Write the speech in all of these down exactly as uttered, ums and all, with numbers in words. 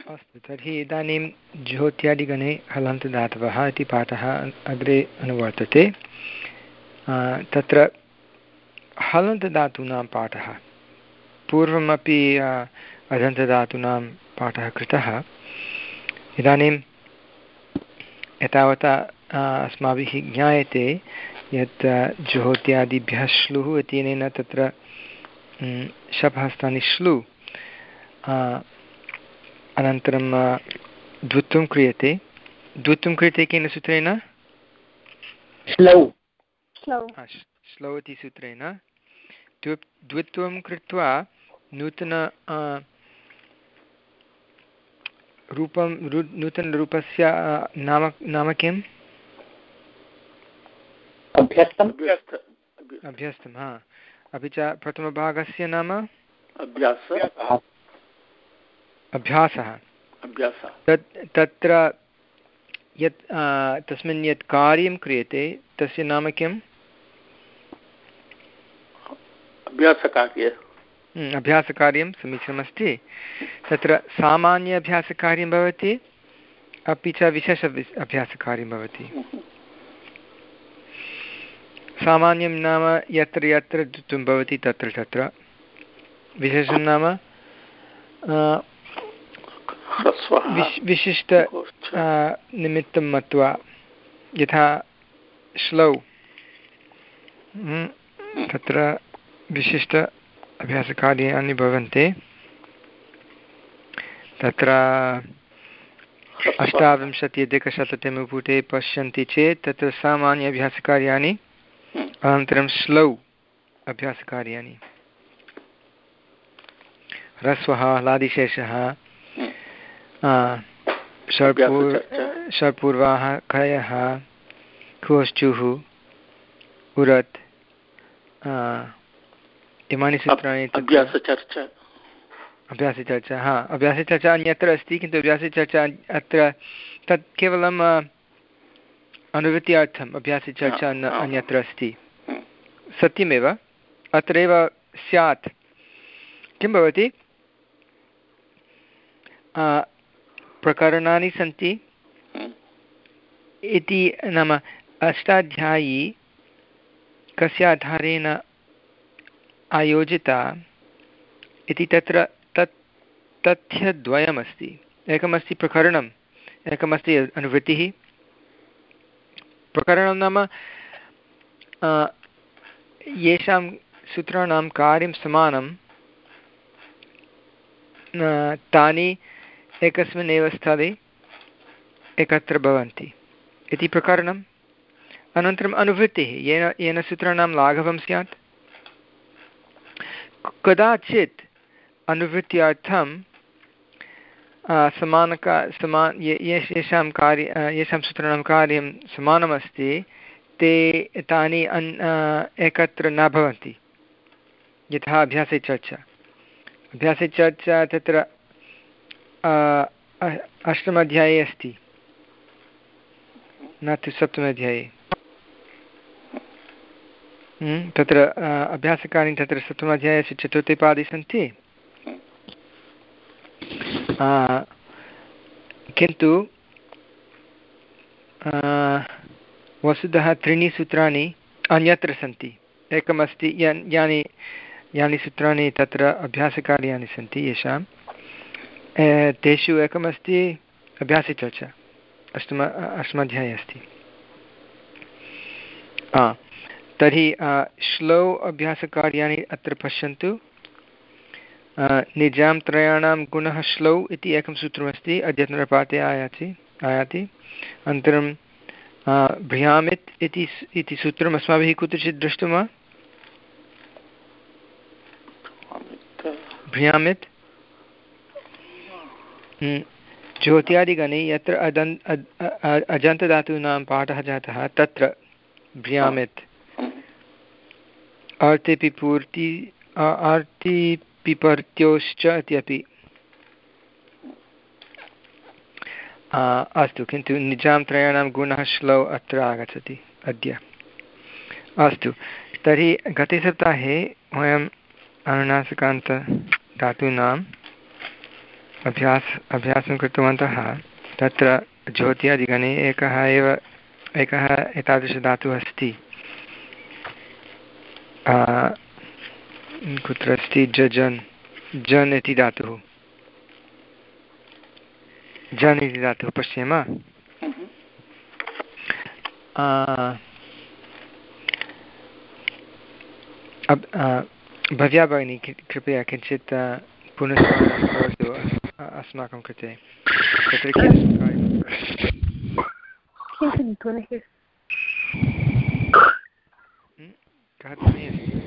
अस्तु, तर्हि इदानीं ज्योत्यादिगणे हलन्तदातवः इति पाठः अग्रे अनुवर्तते। तत्र हलन्तदातूनां पाठः पूर्वमपि अदन्तदातूनां पाठः कृतः। इदानीं एतावता अस्माभिः ज्ञायते यत् ज्योत्यादिभ्यः श्लुः इत्यनेन तत्र शपहस्तानि श्लु, अनन्तरं द्वित्वं क्रियते। द्वित्वं क्रियते केन सूत्रेण? श्लौ श्लौ इति सूत्रेण द्वि द्वित्वं कृत्वा नूतन रूपं रू नूतनरूपस्य नाम नाम किम्? अभ्यस्तम् अभ्यस्तं। हा, अपि च प्रथमभागस्य नाम अभ्यासः। तत् तत्र यत् तस्मिन् यत् कार्यं क्रियते तस्य नाम किम्? अभ्यासकार्यम्। अभ्यासकार्यं समीचीनमस्ति। तत्र सामान्य अभ्यासकार्यं भवति, अपि च विशेष अभ्यासकार्यं भवति। सामान्यं नाम यत्र यत्र द्वित्वं भवति तत्र तत्र, विशेषं नाम विशिष्ट निमित्तं मत्वा, यथा श्लौ तत्र विशिष्ट अभ्यासकार्याणि भवन्ति। तत्र अष्टाविंशत्यधिकशततमे पुटे पश्यन्ति चेत् तत्र सामान्य अभ्यासकार्याणि, अनन्तरं श्लौ अभ्यासकार्याणि, ह्रस्वः, लादिशेषः, षड्पूर् षड्पूर्वाः, खयः, खुश्चुः, उरत्, इमानि सूत्राणि। अभ्यासचर्चा अभ्यासचर्चा हा अभ्यासचर्चा अन्यत्र अस्ति, किन्तु अभ्यासचर्चा अत्र तत् केवलम् अनुवृत्त्यर्थम् अभ्यासचर्चा न अन्यत्र अस्ति। सत्यमेव, अत्रैव स्यात्। किं भवति, प्रकरणानि सन्ति इति, नाम अष्टाध्यायी कस्य आधारेण आयोजिता इति तत्र तत् तथ्यद्वयमस्ति। एकमस्ति प्रकरणम्, एकमस्ति अनुवृत्तिः। प्रकरणं नाम येषां सूत्राणां कार्यं समानं तानि एकस्मिन् एव स्थले एकत्र भवन्ति इति प्रकरणम्। अनन्तरम् अनुवृत्तिः, येन येन सूत्राणां लाघवं स्यात्। कदाचित् अनुवृत्त्यर्थं समानका समान येषां कार्य येषां सूत्राणां कार्यं समानमस्ति ते तानि अन् एकत्र न भवन्ति, यथा अभ्यासे चर्चा। अभ्यासे चर्चा तत्र अष्टमाध्याये अस्ति, न तु सप्तमाध्याये। तत्र अभ्यासकानि तत्र सप्तमाध्यायस्य चतुर्थे पादे सन्ति, किन्तु वस्तुतः त्रीणि सूत्राणि अन्यत्र सन्ति। एकमस्ति यानि यानि सूत्राणि तत्र अभ्यासकार्याणि सन्ति येषां, तेषु एकमस्ति अभ्यासचर्चा, अष्टम अष्टमाध्याये अस्ति। तर्हि श्लौ अभ्यासकार्याणि अत्र पश्यन्तु। निजां त्रयाणां गुणः श्लौ इति एकं सूत्रमस्ति, अद्यतनपाठे आयाति आयाति अनन्तरं भ्रियामित् इति इति सूत्रम् अस्माभिः कुत्रचित् दृष्टं वा? भ्रियामित् ज्योत्यादिगणे यत्र अदन् अजन्तधातूनां पाठः जातः तत्र भ्रियामित् आर्तिपिपूर्ति आर्तिपिपर्त्योश्च इत्यपि अस्तु, किन्तु निजां त्रयाणां गुणः श्लौ अत्र आगच्छति अद्य। अस्तु, तर्हि गते सप्ताहे वयम् अनुनासिकान्तधातूनाम् अभ्यास अभ्यासं कृतवन्तः तत्र ज्योत्यादिगणे एकः एव एकः एतादृशधातुः अस्ति कुत्र अस्ति जजन् जन् इति धातुः जन् इति धातुः पश्येम भव्या भगिनी कृपया किञ्चित् पुनस्वारं करोतु अस्माकं कृते तत्र कः ध्वनिः अस्ति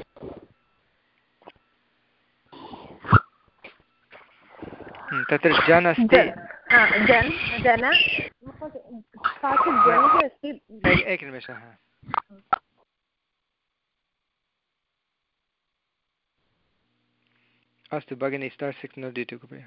तत्र जन् अस्ति एकनिमेषः अस्तु भगिनी स्टार् सिग्नल् दीतु कृपया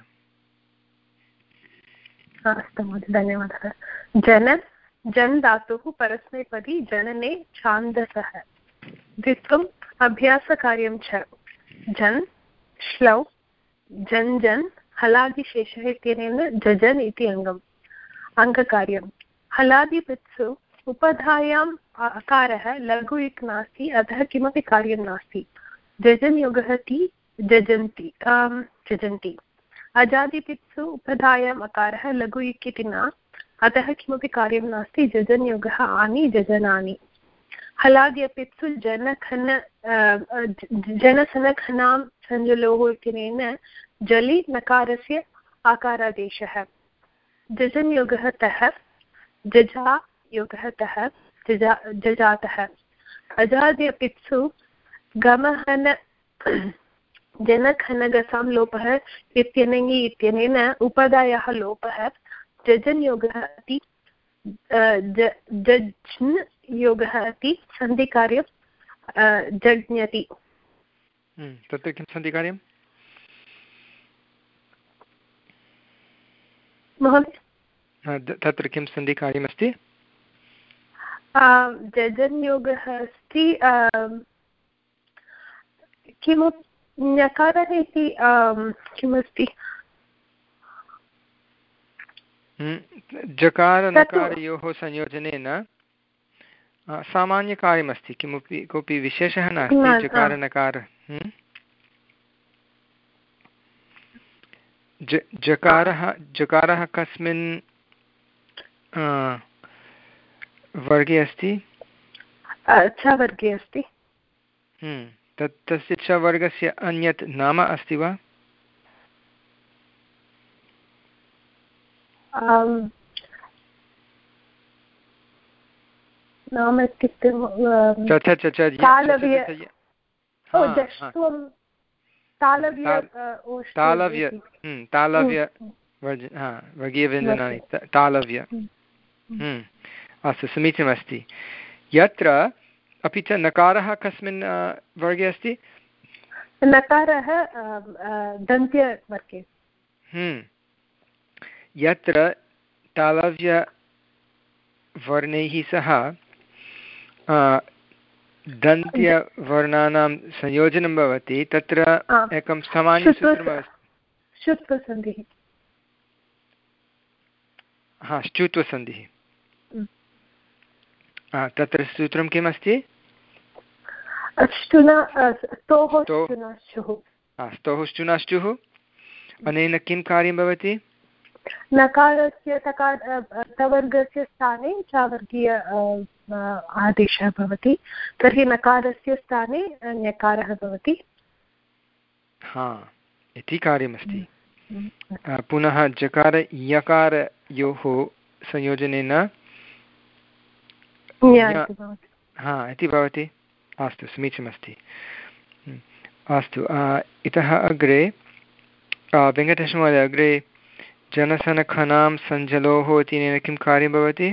अस्तु महोदय धन्यवादः जन जन् धातुः परस्मैपदी जनने छान्दसः द्वित्वम् अभ्यासकार्यं च जन् श्लौ जन् जन् हलादिशेषः इत्यनेन जजन् इति अङ्गम् अङ्गकार्यं हलादिपित्सु उपधायाम् अकारः लघु इक् नास्ति अतः किमपि कार्यं नास्ति जजन् योगः ति जजन्ति जजन्ति अजादिपित्सु उपधायाम् अकारः लघु इक् इति न अतः किमपि कार्यं नास्ति जजन् योगः आनि जजनानि हलाद्यपित्सु जनखन जनसनखनां सञ्जलोः इत्यनेन जलि नकारस्य आकारादेशः जजन् योगः तः जजा योगः तः जजा जजातः अजाद्यपित्सु गमहन जनखनगसां लोपः इत्यनेङि इत्यनेन उपधायाः लोपः जजन् योगः अति जज्न् योगः अति सन्धिकार्यं जज्ञति तत्र किं सन्धिकार्यं महोदय तत्र किं सन्धिकार्यमस्ति जजन् योगः अस्ति किमपि ञकारः इति किमस्ति जकारनकारयोः संयोजनेन सामान्यकार्यमस्ति किमपि कोऽपि विशेषः नास्ति जकारनकार जकारः जकारः कस्मिन् वर्गे अस्ति च वर्गे अस्ति तत् तस्य च वर्गस्य अन्यत् नाम अस्ति वा नाम इत्युक्ते तालव्य तालव्य वर्गीयव्यञ्जनानि तालव्य अस्तु समीचीनमस्ति यत्र अपि च नकारः कस्मिन् वर्गे अस्ति नकारः दन्त्यवर्गे यत्र तालव्यवर्णैः सह दन्त्यवर्णानां संयोजनं भवति तत्र एकं सामान्यसूत्रमस्ति श्चुत्वसन्धिः हा श्चुत्वसन्धिः तत्र सूत्रं किम् अस्ति स्तोः श्चुनाश्चुः अनेन किं कार्यं भवति नकारस्य तकार तवर्गस्य स्थाने चावर्गीय आदेशः भवति तर्हि नकारस्य स्थाने ञकारः भवति हा इति कार्यमस्ति पुनः जकार यकारयोः संयोजनेन हा इति भवति अस्तु समीचीनमस्ति अस्तु इतः अग्रे वेङ्कटेशमहोदय अग्रे जनसनखनां सञ्जलोः इत्यनेन किं कार्यं भवति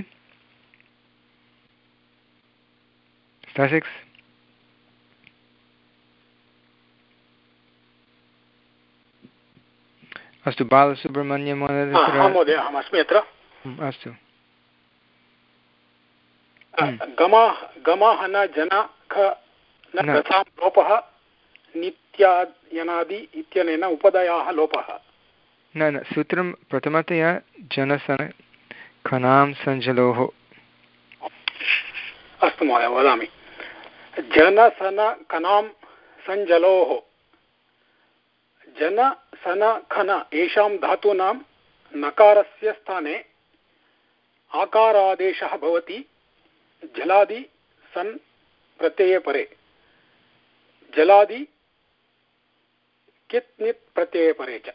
अस्तु बालसुब्रह्मण्यं महोदय अहमस्मि अत्र अस्तु गमः न जनख न गसां लोपः नित्यायनादि इत्यनेन उपदयाः लोपः न न सूत्रं प्रथमतया जनसन खनां सञ्जलोः। अस्तु महोदय वदामि। जनसन खनां सञ्जलोः। जन सन खन येषां धातूनां नकारस्य स्थाने आकारादेशः भवति जलादि सन् प्रत्यये परे। जलादि कित् नित् प्रत्यये परे च।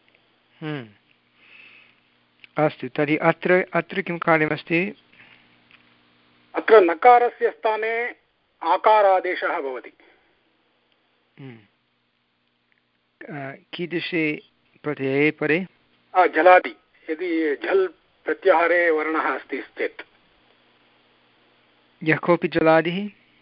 अस्तु, तर्हि अत्र अत्र किं कार्यमस्ति? अत्र नकारस्य स्थाने आकारादेशः भवति। कीदृशे प्रत्यये परे? जलादि, यदि झल् प्रत्याहारे वर्णः अस्ति चेत्। यः कोऽपि जलादिः?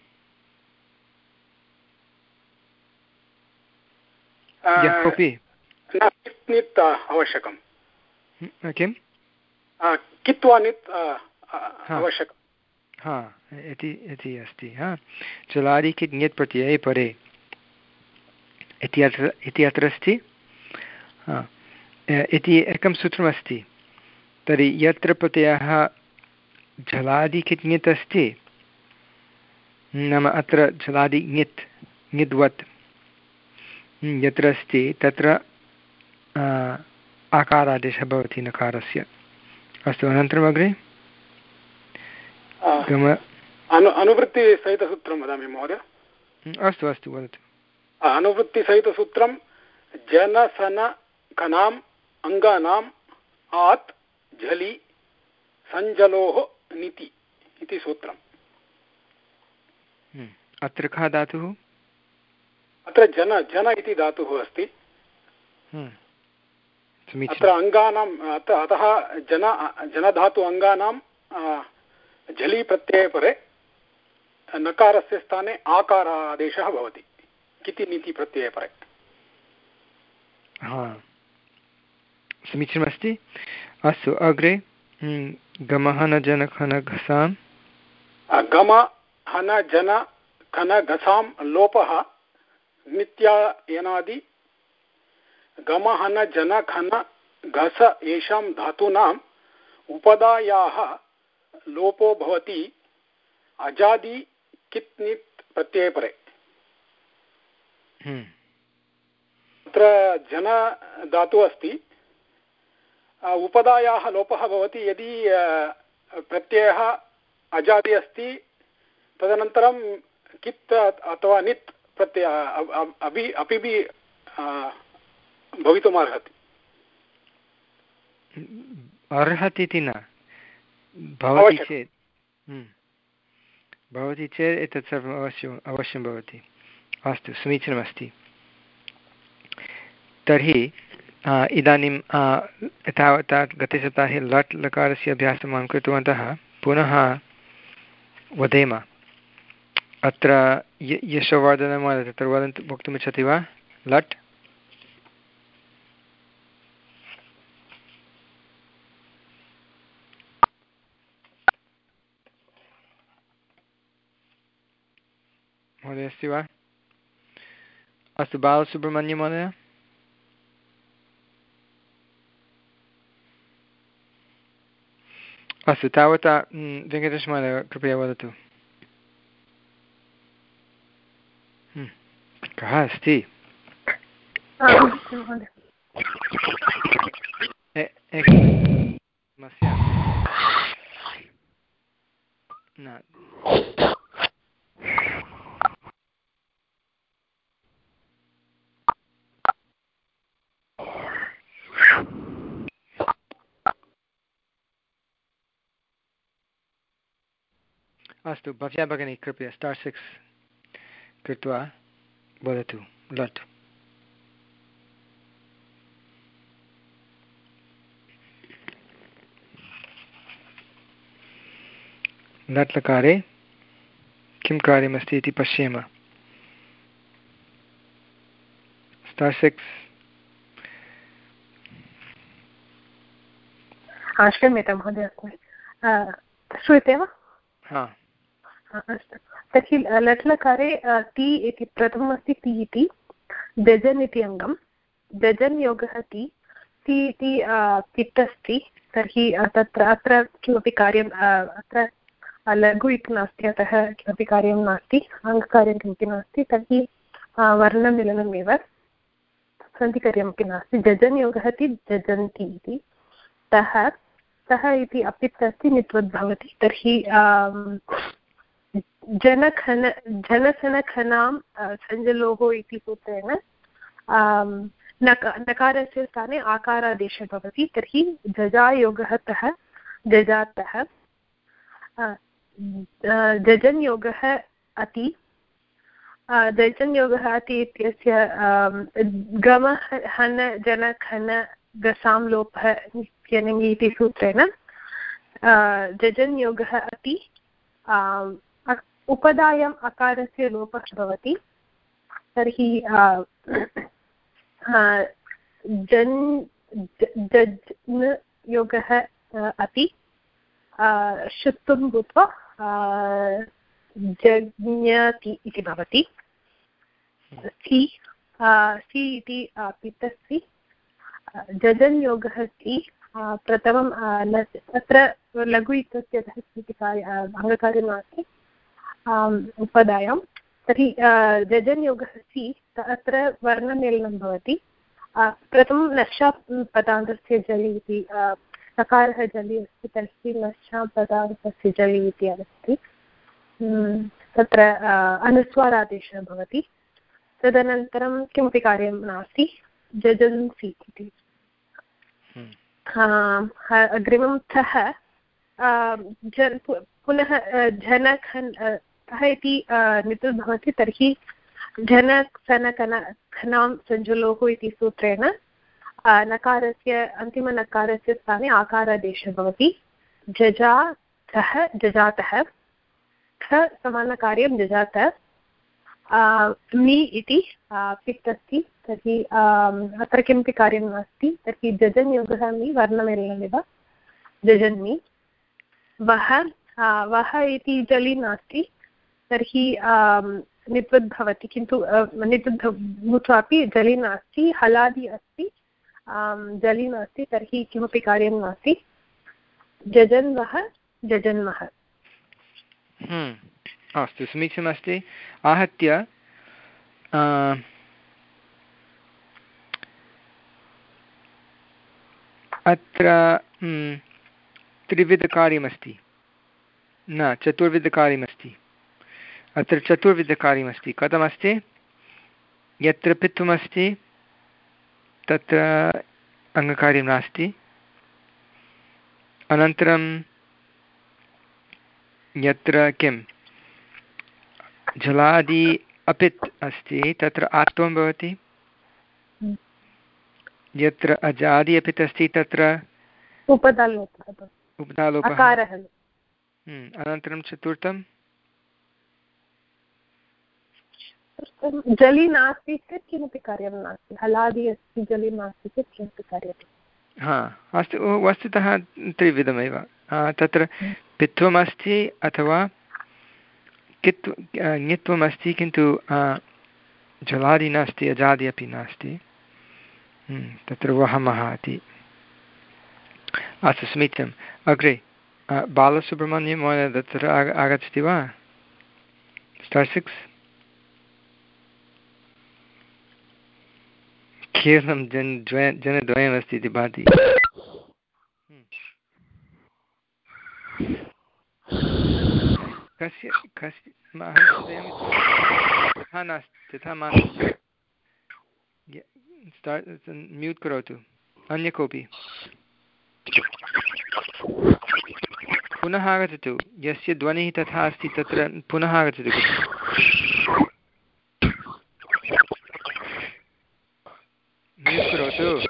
यः कोऽपि न, कित् नित् आवश्यकं। किं? कित्वा नित् आवश्यकं। हा इति इति अस्ति। हा, जलादि कित् नित् प्रत्यये परे इति अत्र इति अत्र अस्ति। इति एकं सूत्रमस्ति। तर्हि यत्र प्रत्ययः झलादि कित् ङित् अस्ति, नाम अत्र झलादि ङित् ङिद्वत् यत्र अस्ति तत्र आकारादेशः भवति नकारस्य। अस्तु, अनन्तरम् अग्रे गम अनु अनुवृत्तिसहितसूत्रं वदामि महोदय। अस्तु अस्तु, वदतु। अनुवृत्तिसहितसूत्रं जनसन खनाम् अङ्गानाम् आत् झलि सञ्जलोः निति इति सूत्रम्। अत्र कः धातुः? अत्र जन जन इति धातुः अस्ति। अत्र अङ्गानाम् अत्र अतः जन जनधातु अङ्गानां झलि प्रत्यये परे नकारस्य स्थाने आकारादेशः भवति किति नीति प्रत्यये परे। हा, समीचीनमस्ति। अस्तु, अग्रे गमः न जन खन घसां। गम हन जन खन घसां लोपः नित्यायनादि गम हन जन खन घस येषां धातूनाम् उपदायाः लोपो भवति अजादि कित् नित् प्रत्यये परे। अत्र जन धातुः अस्ति, उपदायाः लोपः भवति यदि प्रत्ययः अजादि अस्ति, तदनन्तरं कित् अथवा नित् प्रत्यय अपि अपि भवितुम् अर्हति। अर्हति इति न, भवति चेत् भवति चेत् एतत् सर्वम् अवश्यम् अवश्यं भवति। अस्तु, समीचीनमस्ति। तर्हि इदानीं एतावता गतसप्ताहे लट् लकारस्य अभ्यासं वयं कृतवन्तः। पुनः वदेम। अत्र यशोवर्धनं तत्र वदन्तु, वक्तुमिच्छति वा? लट् महोदय अस्ति वा? अस्तु, बालसुब्रह्मण्यं महोदय। अस्तु, तावता वेङ्कटेशमहोदय कृपया वदतु। कः अस्ति? समस्या न। अस्तु, भव्या भगिनी कृपया स्टार् सिक्स् कृत्वा वदतु। लट् लट् लकारे किं कार्यमस्ति इति पश्येम। Star six. क्षम्यतां महोदय, श्रूयते वा? हा, अस्तु। तर्हि लट् लकारे ति इति प्रथममस्ति ति इति, दजन् इति अङ्गं, दजन् योगः ति, सि इति पित् अस्ति तर्हि तत्र अत्र किमपि कार्यम् अत्र लघु इति नास्ति, अतः किमपि कार्यं नास्ति, अङ्गकार्यं किमपि नास्ति, तर्हि वर्णमिलनमेव, सन्धिकार्यमपि नास्ति। जजन् योगः इति जजन्ति इति, तः सः इति अपित् अस्ति नित्वद् भवति, तर्हि जनखन जनसनखनां सञ्जलोः इति सूत्रेण नक नकारस्य स्थाने आकारादेशः भवति, तर्हि जजायोगः तः जजातः। जजन् योगः अति, जजन् योगः अति इत्यस्य गमः हन जनखन गसां लोपः इत्यनेङ् इति सूत्रेण जजन् योगः अति उपधायाम् अकारस्य लोपः भवति, तर्हि जन् जज्न् योगः अति शुत्वं भूत्वा जज्ञति इति भवति। सि सि इति पितस्सि, जजन् योगः सि प्रथमं अत्र लघु इत्यस्य अङ्गकार्यं नास्ति उपधायां, तर्हि जजन् योगः सि अत्र वर्णमेलनं भवति। प्रथमं नश्शा पदान्तस्य जलि इति, सकारः जलि अस्ति, तर्हि नश्शा पदान्तस्य जलि इति अस्ति, तत्र अनुस्वारादेशः भवति। तदनन्तरं किमपि कार्यं नास्ति, जजन्सि इति। अग्रिमं थः जन् पुनः झनखन् थः इति नितुः भवति, तर्हि झनसनकन खनां सञ्जुलोः इति सूत्रेण नकारस्य अन्तिमनकारस्य स्थाने आकारादेशः भवति। जजातः जजातः, ख समानकार्यं जजातः। मि इति पित् अस्ति, तर्हि अत्र किमपि कार्यं नास्ति, तर्हि जजन् योगः मि वर्णमेलनमेव जजन्मि। वः वः इति जलि नास्ति, तर्हि नित्वद् भवति, किन्तु नित्वद् भूत्वापि जलि नास्ति, हलादि अस्ति, जलि नास्ति, तर्हि किमपि कार्यं नास्ति। जजन्वः जजन्मः। अस्तु, समीचीनमस्ति। आहत्य अत्र त्रिविधकार्यमस्ति, न चतुर्विधकार्यमस्ति। अत्र चतुर्विधकार्यमस्ति। कथमस्ति? यत्र पित्वमस्ति तत्र अङ्गकार्यं नास्ति, अनन्तरं यत्र किं जलादि अपित् अस्ति तत्र आत्वं भवति, यत्र अजादि अपित् अस्ति तत्र उपधालोपः उपधालोपः। अनन्तरं चतुर्थं जलि नास्ति चेत् किमपि कार्यं नास्ति, हलादि अस्ति जलि नास्ति चेत् किमपि कार्यं। हा अस्तु, वस्तुतः त्रिविधमेव। तत्र पित्वमस्ति अथवा कित्व ङित्वमस्ति, किन्तु जलादि नास्ति, अजादि अपि नास्ति, तत्र वहमः इति। अस्तु, समीचीनम्। अग्रे बालसुब्रह्मण्यं महोदय तत्र आगच्छति वा? Star six. केवलं जन द्वय जनद्वयमस्ति इति भाति। कस्य कस्य तथा नास्ति, तथा मास्तु, म्यूट् करोतु। अन्य कोऽपि पुनः आगच्छतु, यस्य ध्वनिः तथा अस्ति तत्र पुनः आगच्छतु। म्यूट् करोतु।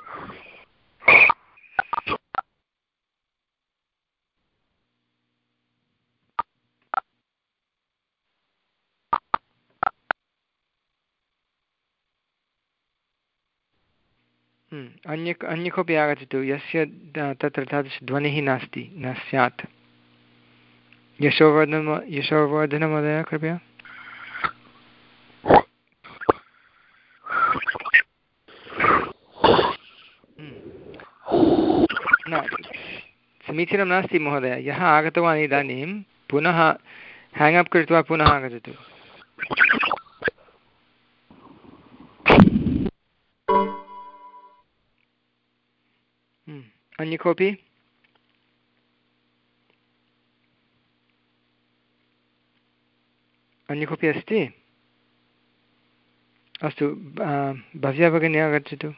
अन्य अन्य कोऽपि आगच्छतु यस्य तत्र तादृशध्वनिः नास्ति, न स्यात्। यशोवर्धन यशोवर्धनमहोदय कृपया। समीचीनं नास्ति महोदय। यः आगतवान् इदानीं पुनः हेङ्ग् अप् कृत्वा पुनः आगच्छतु। अन्य कोऽपि? अन्य कोऽपि अस्ति? अस्तु, भव्या भगिनी आगच्छतु।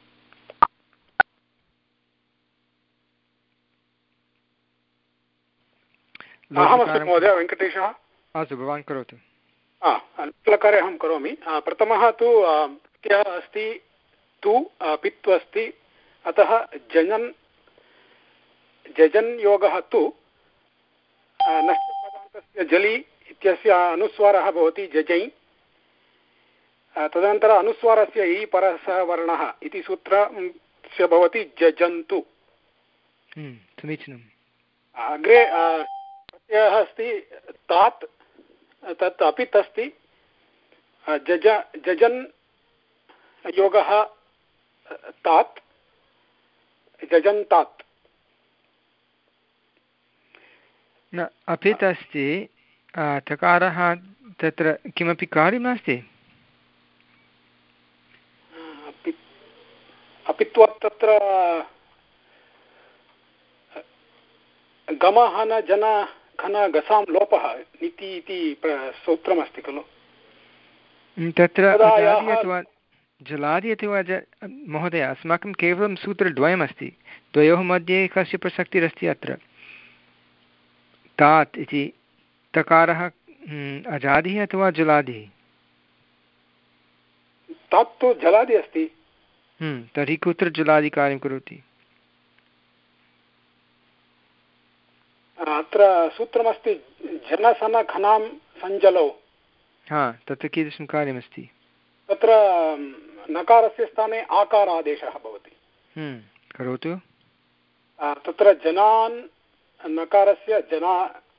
अहमस्मि महोदय, वेङ्कटेशः। अस्तु, भवान् करोतु। प्रकारे अहं करोमि। प्रथमः तु प्रत्ययः अस्ति तु, पित्व अस्ति, अतः जजन् जजन् योगः तु नष्टपदान्तस्य जलि इत्यस्य अनुस्वारः भवति जजै। तदनन्तरम् अनुस्वारस्य इ परसः वर्णः इति सूत्रस्य भवति जजन्तु। समीचीनम्। अग्रे प्रत्ययः अस्ति तात्, तत् अपित् अस्ति, जज जजन् योगः तात्, जजन्तात्। न, अपित् अस्ति, तकारः तत्र किमपि कार्यं नास्ति। अपित्वात् तत्र गमः न जन घन गसां लोपः इति इति सूत्रमस्ति खलु। तत्र अजादि अथवा जलादि अथवा ज महोदय, अस्माकं केवलं सूत्रद्वयमस्ति, द्वयोः मध्ये कस्य प्रसक्तिरस्ति अत्र। तात् इति तकारः अजादिः अथवा जलादिः? तात् तु जलादि अस्ति। तर्हि कुत्र जलादि कार्यं करोति? अत्र सूत्रमस्ति जनसन घनां सञ्जलौ। हा, तत्र कीदृशं कार्यमस्ति? तत्र नकारस्य स्थाने आकार आदेशः भवति। करोतु। तत्र जनान् नकारस्य जना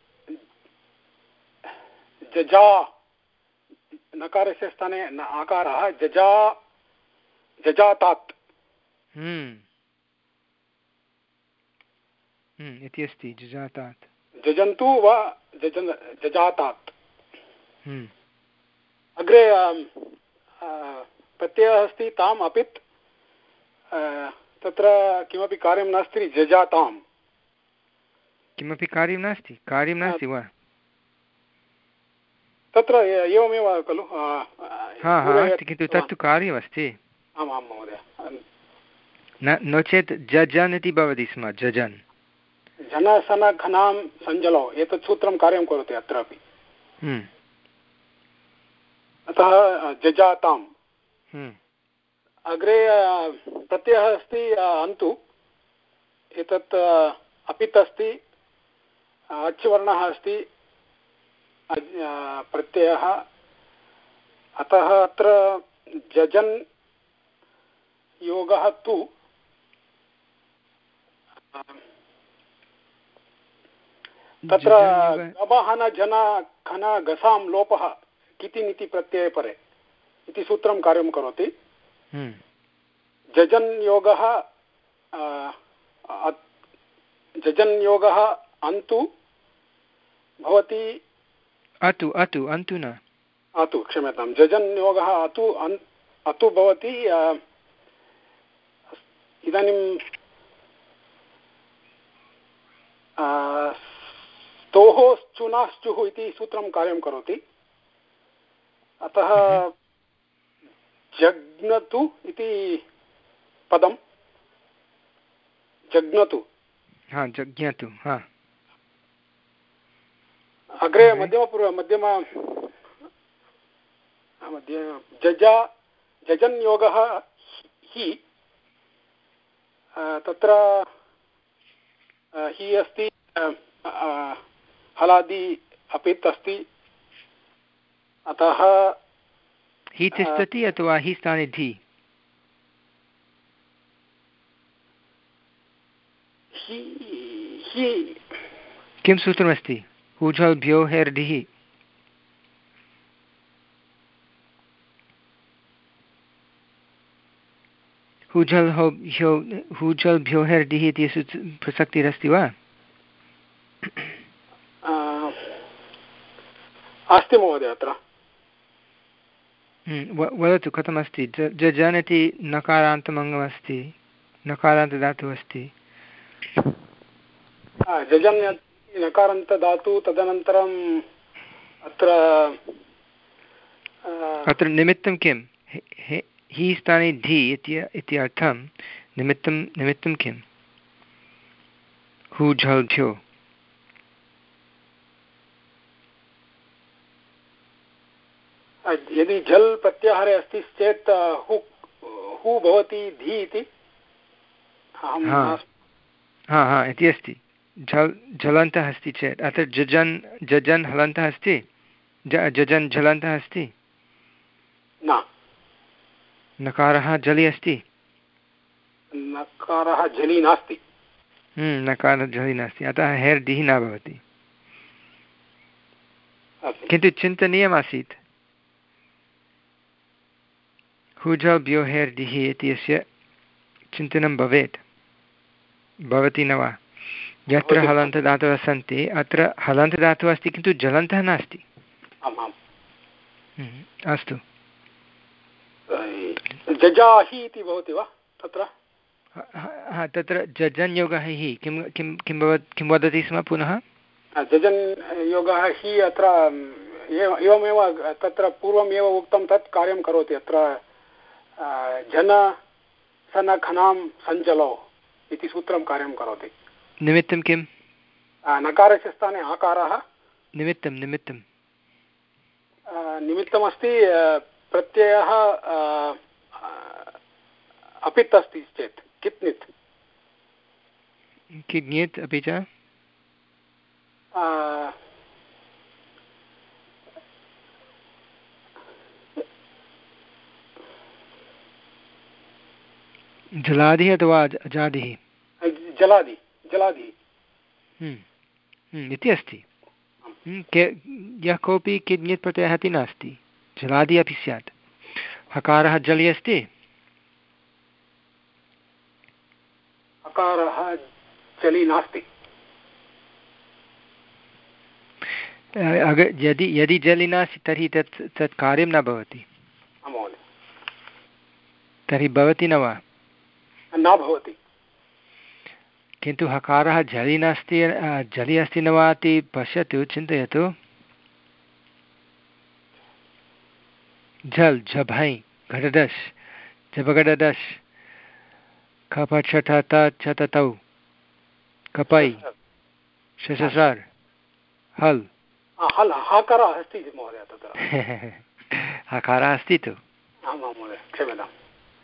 जजा नकारस्य स्थाने आकारः जजा जजातात् इति अस्ति। जजातात्, जजन्तु वा जजन् जजातात्। अग्रे प्रत्ययः अस्ति ताम् अपित्, तत्र किमपि कार्यं नास्ति, जजाताम्। किमपि कार्यं नास्ति? कार्यं नास्ति वा? तत्र एवमेव खलु। हा हा अस्ति, किन्तु तत्तु कार्यमस्ति। आम् आं महोदय। न नो चेत् जजन् इति भवति स्म, जजन्। जनसन घनां सञ्जलौ, एतत् सूत्रं कार्यं करोति अत्रापि। अतः जजाताम्। अग्रे प्रत्ययः अस्ति अन्तु, एतत् अपित् अस्ति, अच् वर्णः अस्ति प्रत्ययः, अतः अत्र जजन् योगः तु तत्र गमहन जन घन गसां लोपः किति नीति प्रत्यये परे इति सूत्रं कार्यं करोति। जजन् योगः जजन् योगः अन्तु भवति। अतु अतु अन्तु न अतु क्षम्यतां, जजन् योगः अतु अतु भवति। इदानीं स्तोः चुनाश्चुः इति सूत्रं कार्यं करोति। अतः जग्नतु इति पदं, जग्नतु। हा, जज्ञतु। हा, अग्रे मध्यमपूर्व मध्यम मध्य जजा जजन् योगः हि, तत्र हि अस्ति, हलादि अपित् अस्ति, अतः हि तिष्ठति अथवा हि स्थाने धि? किं सूत्रमस्ति? हुझल्भ्यो हेर्धिः। हुझल् ह्यो हुझल्भ्यो हेर्धिः इति प्रसक्तिरस्ति वा? अस्ति महोदय अत्र वदतु कथमस्ति जजन् इति नकारान्तमङ्गमस्ति नकारान्तधातुः अस्ति जजन् नकारान्तधातु तदनन्तरम् अत्र अत्र निमित्तं किं हि स्थाने धि इति अर्थं निमित्तं निमित्तं किं हु झल् झ्यो यदि झल् प्रत्याहारे अस्ति चेत् हु हु भवति धि इति हा हा इति अस्ति झल् झलन्तः अस्ति चेत् अत्र जजन् जजन् हलन्तः अस्ति जजन् झलन्तः अस्ति न नकारः जलि अस्ति नकारः जलि नास्ति नकारः जलि नास्ति अतः हेर् दिः न भवति किन्तु चिन्तनीयमासीत् हुझल् ब्यो हेर् दिः इत्यस्य चिन्तनं भवेत् भवति न वा यत्र हलन्तदातवः सन्ति अत्र हलन्तदातुः अस्ति किन्तु जलन्तः नास्ति अस्तु जजाहि इति भवति वा तत्र हा तत्र जजन् योगः हि किं किं किं भवत् किं वदति स्म पुनः जजन् योगः हि अत्र एवमेव तत्र पूर्वमेव उक्तं तत् कार्यं करोति अत्र जन सनखनां सञ्चलो इति सूत्रं कार्यं करोति निमित्तं किं नकारस्य स्थाने आकारः निमित्तं निमित्तं निमित्तमस्ति प्रत्ययः अपित् अस्ति चेत् कित्नित् किज्ञित् अपि च जलादिः अथवा अजादिः जलादि जलादि इति अस्ति यः कोऽपि किञ्चित् प्रत्ययः इति नास्ति जलादि अपि स्यात् हकारः जलि अस्ति हकारः जलि नास्ति यदि यदि जलि नास्ति तर्हि तत् तत् कार्यं न भवति तर्हि भवति न वा न भवति किन्तु हकारः जलि नास्ति जलि अस्ति न वा इति पश्यतु चिन्तयतु झल् झभै घटदश् झबगडदश् खपछठत छततौ कपै शशसार् हल् हल् हकारः अस्ति महोदय तत्र हकारः अस्ति तु आमां महोदय क्षम्यताम्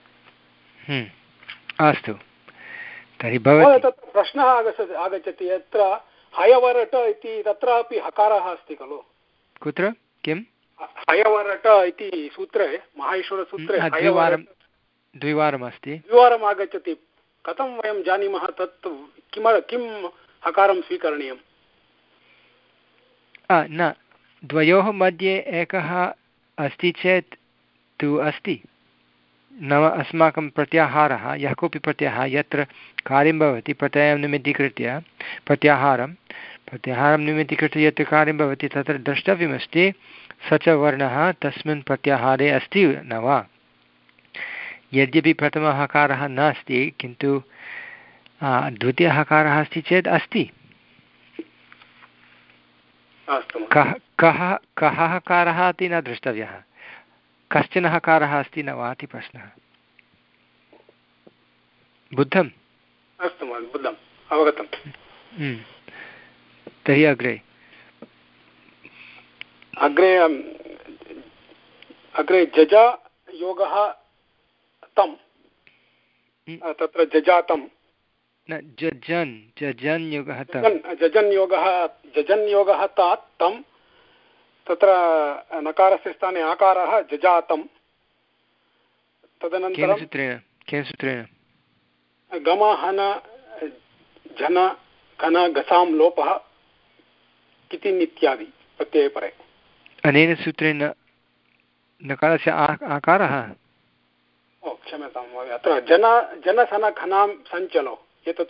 अस्तु तर्हि भवति तत्र प्रश्नः आगच्छति आगच्छति यत्र हयवरट इति तत्रापि हकारः अस्ति खलु कुत्र किं हयवरट इति सूत्रे माहेश्वरसूत्रे द्विवारं द्विवारम् अस्ति द्विवारम् आगच्छति कथं वयं जानीमः तत् किम किं हकारं स्वीकरणीयं न द्वयोः मध्ये एकः अस्ति चेत् तु अस्ति नाम अस्माकं प्रत्याहारः यः कोऽपि प्रत्याहारः यत्र कार्यं भवति प्रत्ययं निमित्तीकृत्य प्रत्याहारं प्रत्याहारं निमित्तीकृत्य यत्र कार्यं भवति तत्र द्रष्टव्यमस्ति स च वर्णः तस्मिन् प्रत्याहारे अस्ति न वा यद्यपि प्रथमः हकारः नास्ति किन्तु द्वितीयः हकारः अस्ति चेत् अस्ति कः कः कः हकारः इति न द्रष्टव्यः कश्चन हकारः अस्ति न वा इति प्रश्नः बुद्धम् अस्तु बुद्धम् अवगतं तर्हि अग्रे अग्रे अग्रे जजा योगः तं तत्र जजातं न जजन् जजन् योगः तं जजन् योगः जजन् योगः तात् तं तत्र नकारस्य स्थाने आकारः जजातं तदनन्तरं केन सूत्रेण केन सूत्रेण गमहन जन कन गसां लोपः किति इत्यादि प्रत्ययपरे अनेन सूत्रेण नकारस्य आकारः ओ क्षम्यतां महोदय अत्र जन जनसन खनां सञ्चलो एतत्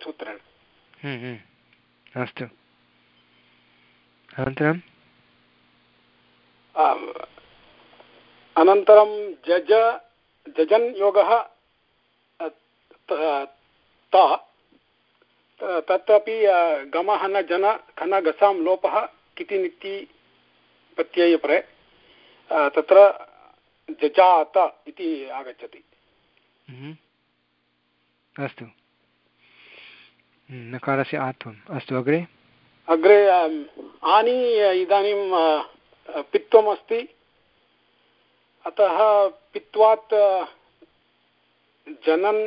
सूत्रेण अस्तु अनन्तरं अनन्तरं जज जजन् योगः ता तत्रापि गमः न जन खन गसां लोपः किति निति प्रत्ययपरे तत्र जजात इति आगच्छति। अस्तु, नकारस्य आत्वम्। अस्तु, अग्रे अग्रे आनि इदानीं पित्वम् अस्ति, अतः पित्वात् जनन्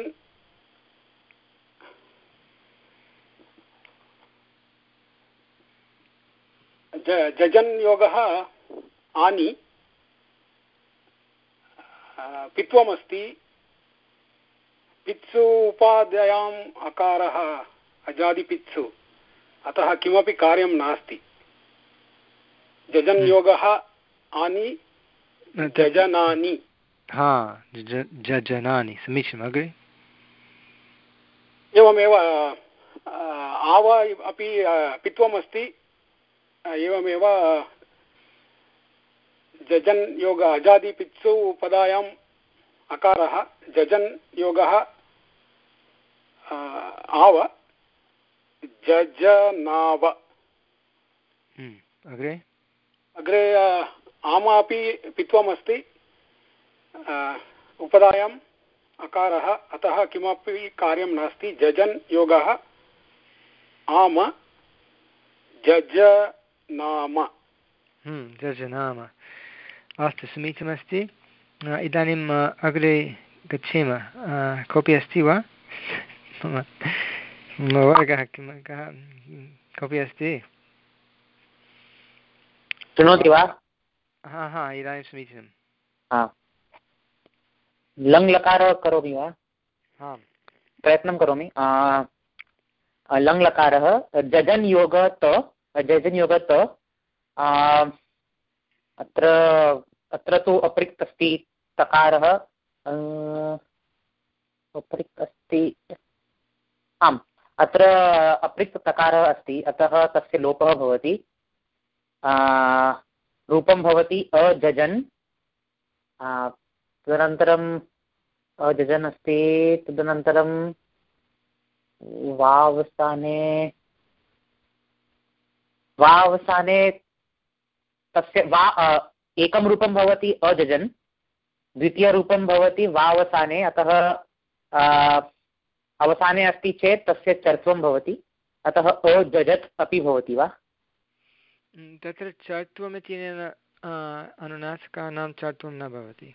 जजन् योगः आनि, पित्वमस्ति, पित्सु उपाध्यायाम् अकारः अजादिपित्सु, अतः किमपि कार्यं नास्ति। जजन् योगः आनि जजनानि। हा, जजनानि, समीचीनम्। अग्रे एवमेव आव अपि पित्वमस्ति, एवमेव जजन् योग अजादिपित्सु पदायाम् अकारः, जजन् योगः आव जजनाव। अग्रे अग्रे आमापि पित्वमस्ति, उपधायाम् अकारः, अतः किमपि कार्यं नास्ति। जजन् योगः आम जजनाम। जजनाम। अस्तु, समीचीनमस्ति। इदानीम् अग्रे गच्छेम। कोऽपि अस्ति वा? मम वर्गः किं कः कोऽपि अस्ति? शृणोति वा? हा हा, इदानीं समीचीनं। हा, लङ् लकारः करोमि वा? हा, प्रयत्नं करोमि। लङ् लकारः जजन् योगत, जजन् योगत, अत्र अत्र तु अपृक् अस्ति तकारः, अपृक् अस्ति, आम्, अत्र अपृक् तकारः अस्ति, अतः तस्य लोपः भवति। रूपं भवति अजजन्, तदनन्तरम् अजजन् अस्ति, तदनन्तरं वावसाने वावसाने तस्य वा एकं रूपं भवति अजजन्, द्वितीयरूपं भवति वावसाने, अतः अवसाने अस्ति चेत् तस्य चर्त्वं भवति, अतः अजजत् अपि भवति वा? तत्र चर्त्वमित्यनेन अनुनासिकानां चर्त्वं न भवति।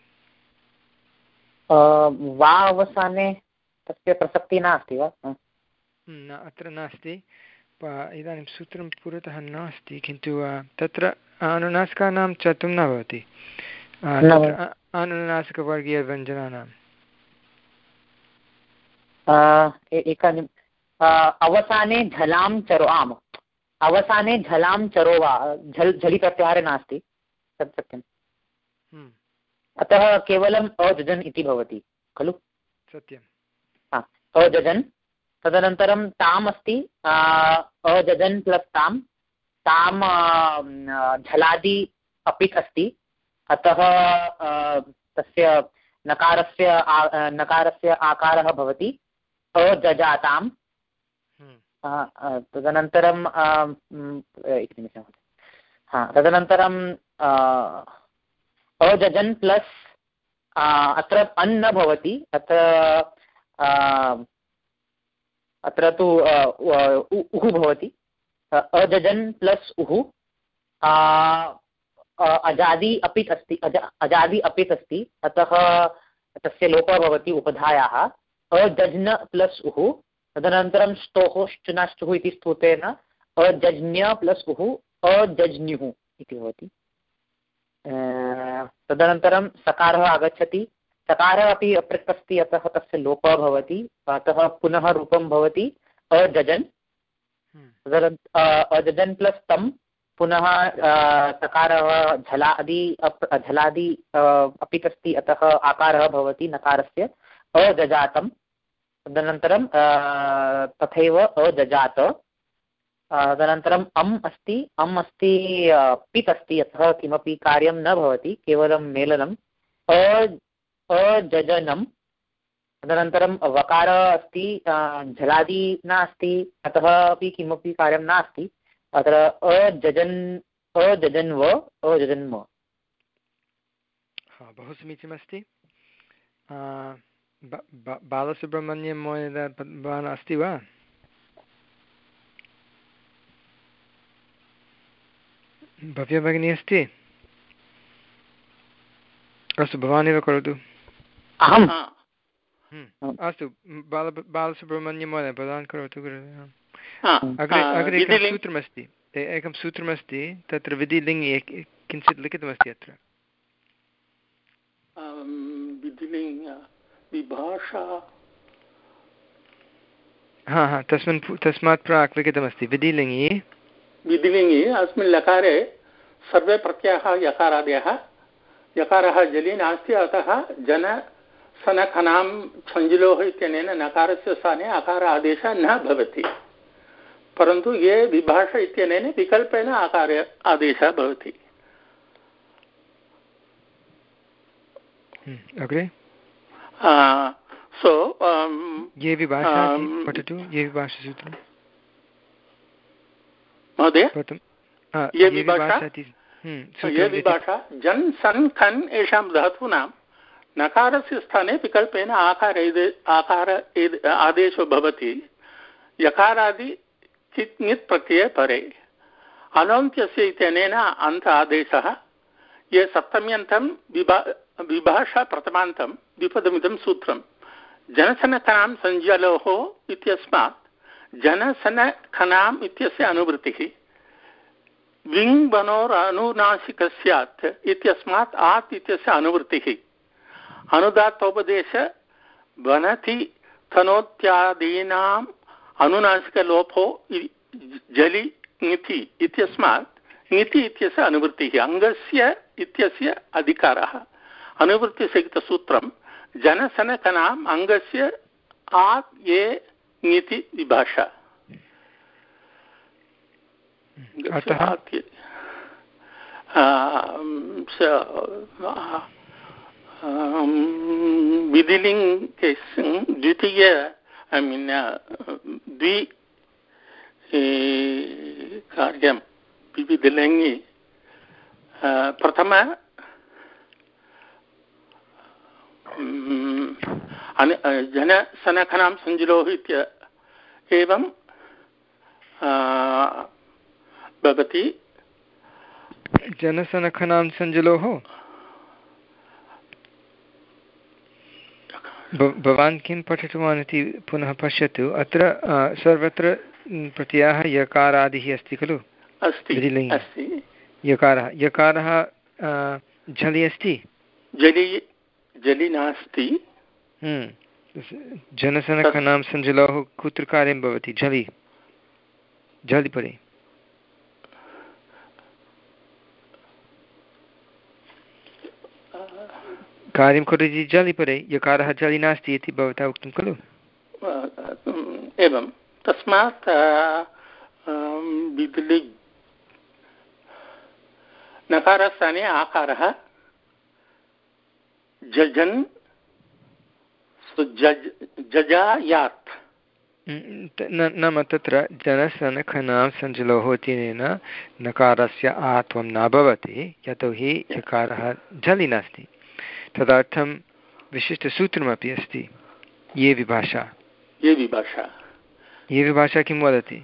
वा अवसाने तस्य प्रसक्तिः नास्ति वा? न, अत्र नास्ति। इदानीं सूत्रं पुरतः नास्ति, किन्तु तत्र अनुनासिकानां चर्त्वं न भवति। अनुनासिकवर्गीयव्यञ्जनानाम् एकानि अवसाने झलां चरो, आम्, अवसाने झलां चरो वा, झल् झलि प्रत्याहारे नास्ति, तत् सत्यम्। अतः केवलम् अजजन् इति भवति खलु? सत्यम्। अजजन्, तदनन्तरं ताम् अस्ति, अजजन् प्लस् ताम्, ताम् झलादि अपित् अस्ति, अतः तस्य नकारस्य नकारस्य आकारः भवति अजजाताम्। तदनन्तरं एकनिमिषं, हा, तदनन्तरं अजजन् प्लस् अत्र अन् न भवति, अत्र अत्र तु उः भवति। अजजन् प्लस् उः, अजादि अपित् अस्ति, अज अजादि अपित् अस्ति, अतः तस्य लोपः भवति उपधायाः। अजज्ञ प्लस् उः, तदनन्तरं स्तोः श्चुनाश्चुः इति स्तूतेन अजज्ञ प्लस् उः अजज्ञुः इति भवति। तदनन्तरं सकारः आगच्छति, सकारः अपि अपृक् अस्ति, अतः तस्य लोपः भवति, अतः पुनः रूपं भवति अजजन्। तदनन्तरं अजजन् प्लस् तं, पुनः सकारः झलादि झलादि अपित् अस्ति, अतः आकारः भवति नकारस्य अजजातं। तदनन्तरं तथैव अजजात, तदनन्तरम् अम् अस्ति अम् अस्ति पित् अस्ति यतः किमपि कार्यं न भवति केवलं मेलनम् अ अजजनं तदनन्तरं वकारः अस्ति झलादि नास्ति अतः अपि किमपि कार्यं नास्ति अत्र अजजन् अजजन्व अजजन्म। बहु समीचीनमस्ति। बालसुब्रह्मण्यं महोदय भवान् अस्ति वा? भव्या भगिनी अस्ति? अस्तु भवानेव करोतु। अहम् अस्तु बाल बालसुब्रह्मण्यं महोदय भवान् करोतु। अग्रे अग्रे एकं सूत्रमस्ति एकं सूत्रमस्ति तत्र विधिलिङ्गि किञ्चित् लिखितमस्ति अत्र। हा हा तस्मिन् तस्मात् प्राक् लिखितमस्ति विधिलिङ्गि विधिलिङ्गि अस्मिन् लकारे सर्वे प्रत्ययाः यकारादयः यकारः जलि नास्ति अतः जन सनखनां छञ्जिलोः इत्यनेन नकारस्य स्थाने अकार आदेशः न भवति परन्तु ये विभाषा इत्यनेन विकल्पेन आकार आदेशः भवति। अग्रे सो ये विभाषा पठतु ये विभाषासूत्रं महोदय ये विभाषा ये विभाषा जन् सन् खन् येषां धातूनां नकारस्य स्थाने विकल्पेन आकार आकार आदेशो भवति यकारादि चित् नित् प्रत्यये परे अनन्त्यस्य इत्यनेन अन्त आदेशः ये सप्तम्यन्तं विभा विभाषा प्रथमान्तं द्विपदमिदं सूत्रं जनसनखनां संज्ञलोः इत्यस्मात् जनसनखनाम् इत्यस्य अनुवृत्तिः विङ् बनोर् अनुनासिकस्यात् इत्यस्मात् आत् इत्यस्य अनुवृत्तिः अनुदात्तोपदेश वनति तनोत्यादीनाम् अनुनासिकलोपो जलि ङिति इत्यस्मात् ङिति इत्यस्य अनुवृत्तिः अङ्गस्य इत्यस्य अधिकारः अनुवृत्तिसहितसूत्रं जनसनखनाम् अङ्गस्य आत् ये ङिति विभाषा। विधिलिङ्गे द्वितीय ऐ मीन् द्वि कार्यं विविधलिङ्गि प्रथम जनसनखनां संज्ञलोः इत्य एवं भवति जनसनखनां संज्ञलोः भवान् किं पठितवान् इति पुनः पश्यतु। अत्र सर्वत्र प्रत्ययः यकारादिः अस्ति खलु अस्ति यकारः यकारः झलि अस्ति जलि जलि नास्ति जनसनखनां संज्ञलोः कुत्र कार्यं भवति झलि झलि परे कार्यं करोति जलि परे यकारः जलि नास्ति इति भवता उक्तं खलु। एवं तस्मात् विधिलि नकारस्थाने आकारः जजन् जजायात् नाम तत्र जनसनखनां संज्ञलोः इत्यनेन नकारस्य आत्वं न भवति यतोहि यकारः झलि नास्ति तदर्थं विशिष्टसूत्रमपि अस्ति ये विभाषा ये विभाषा ये विभाषा किं वदति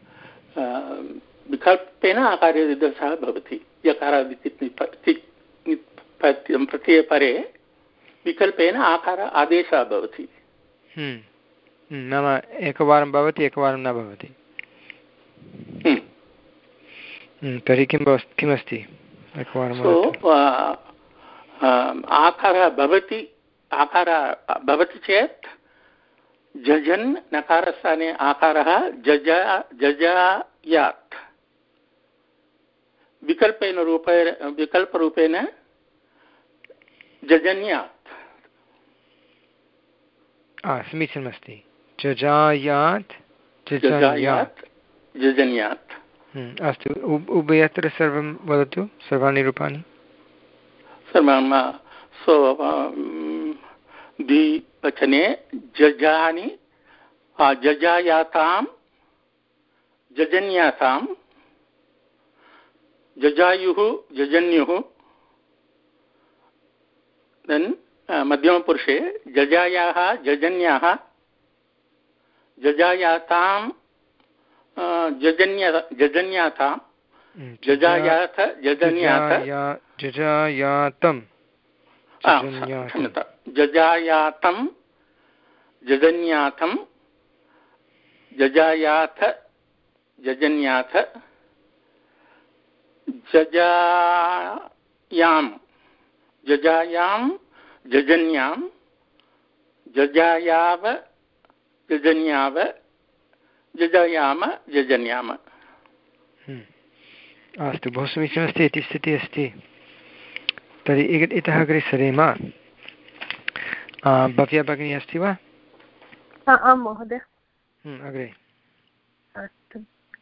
विकल्पेन आकार्यनिर्देशः भवति यकारादिति प्रत्यये परे विकल्पेन आकार आदेशः भवति नाम एकवारं भवति एकवारं न भवति। तर्हि किं किमस्ति एकवारं आकारः भवति आकारः भवति चेत् जजन् नकारस्थाने आकारः जजा जजायात् विकल्पेन रूपेण विकल्परूपेण जजन्यात् समीचीनमस्ति जजायात् जजायात् जजन्यात्। अस्तु, उभयत्र सर्वं वदतु, सर्वाणि रूपाणि सर्वान्। सो द्विवचने जजानि जजायातां जजन्यातां जजायुः जजन्युः। देन् मध्यमपुरुषे जजायाः जजन्याः जजायातां जजन्य जजन्यातां जजायाथ जजन्याथ जजायातं क्षम्यता जजायातं जजन्याथं जजायाथ जजन्याथ जजायां जजायां जजन्यां जजायाव जजन्याव जजायाम जजन्याम। अस्तु, बहु समीचीनमस्ति इति स्थितिः अस्ति। तर्हि इतः अग्रे सरेम। भव्या भगिनी अस्ति वा? आं महोदय, अग्रे। अस्तु,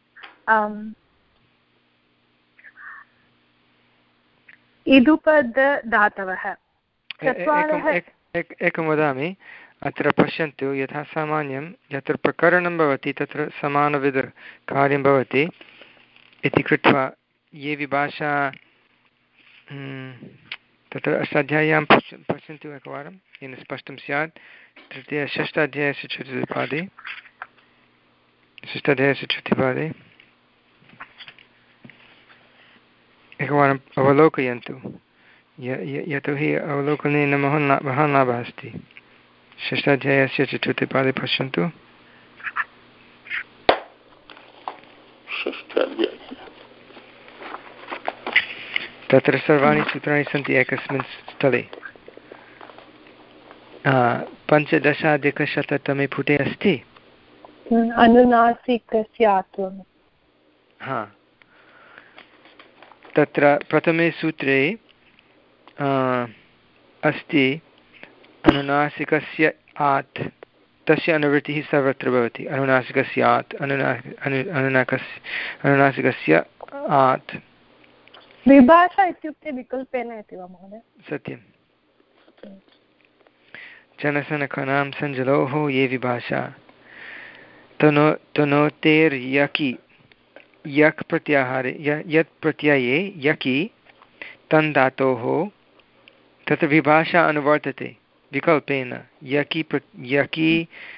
इदुपदधातवः एकं वदामि। अत्र पश्यन्तु, यथा सामान्यं यत्र प्रकरणं भवति तत्र समानविधकार्यं भवति इति कृत्वा ये विभाषा तत्र अष्टाध्याय्यां पश्य पश्यन्तु एकवारं, येन स्पष्टं स्यात्। तृतीय षष्ठाध्यायस्य चतुर्थपादे षष्ठाध्यायस्य चतुर्थपादे एकवारम् अवलोकयन्तु, यतोहि अवलोकनेन महान् महान् लाभः अस्ति। षष्ठाध्यायस्य चतुर्थे पादे पश्यन्तु। तत्र सर्वाणि सूत्राणि सन्ति एकस्मिन् स्थले। पञ्चदशाधिकशततमे पुटे अस्ति अनुनासिकस्यात्वं। हा, तत्र प्रथमे सूत्रे अस्ति अनुनासिकस्य आत्, तस्य अनुवृत्तिः सर्वत्र भवति। अनुनासिकस्य आत्, अनुना अनुनाकस्य अनुनासिकस्य आत्। विभाषा इत्युक्ते विकल्पेन इति वा महोदय? सत्यं। जनसनखनां सञ्जलोः ये विभाषा तनो तनोतेर्यकि यक् प्रत्याहारे यत् प्रत्यये यकि तन् धातोः तत्र विभाषा अनुवर्तते विकल्पेन। यकि प्र यकि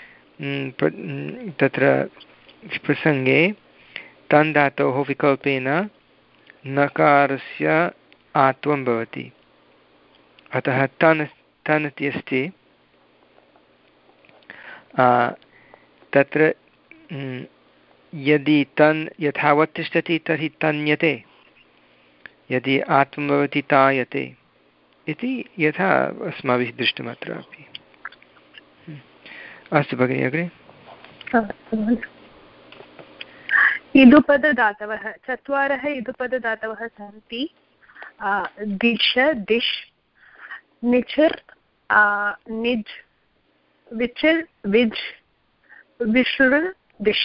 तत्र प्रसङ्गे तन् धातोः विकल्पेन नकारस्य आत्वं भवति। अतः तन् तन् इति अस्ति, तत्र यदि तन् यथावत् तिष्ठति तर्हि तन्यते, यदि आत्मं भवति तायते इति यथा अस्माभिः दृष्टम् अत्रापि। अस्तु भगिनि, अग्रे। इदुपदधातवः चत्वारः इदुपदधातवः सन्ति। दिश दिश् निचिर् निज् विचिर् विज् विशृ दिश्।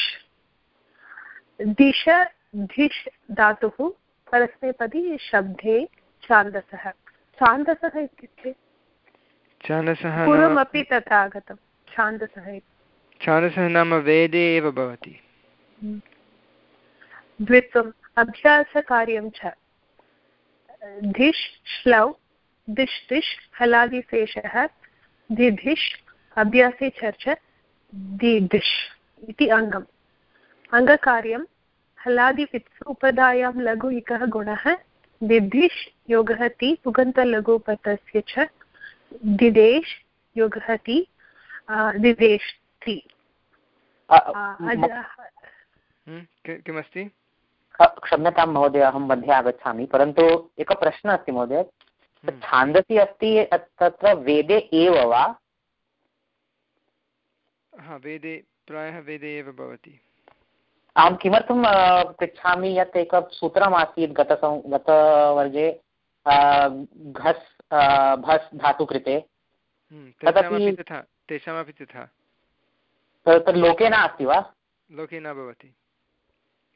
दिश धिश् धातुः परस्मैपदी शब्दे छान्दसः। छान्दसः इत्युक्ते छान्दसः पूर्वमपि तथा आगतं। छान्दसः छान्दसः नाम वेदे एव भवति। द्वित्वम् अभ्यासकार्यं च। धिश् श्लौ दिश् दिश् हलादिशेषः दिधिश् अभ्यासे चर्च दिदिश् इति अङ्गम्। अङ्गकार्यं हलादिवित्सु उपधायां लघु इकः गुणः दिधिश् योगः ति पुगन्तलघुपतस्य च दिदेश् योगः ति दिदेश् ति। किमस्ति? क्षम्यतां महोदय, अहं मध्ये आगच्छामि, परन्तु एकः प्रश्नः अस्ति महोदय। छान्दसि अस्ति तत्र वेदे एव वा? हा, वेदे प्रायः वेदे एव भवति। अहं किमर्थं पृच्छामि यत् एकं सूत्रमासीत् गत गतवर्गे घस् भस् धातु कृते, तेषामपि तथा तेषामपि तथा तत् लोके नास्ति वा? लोके न भवति।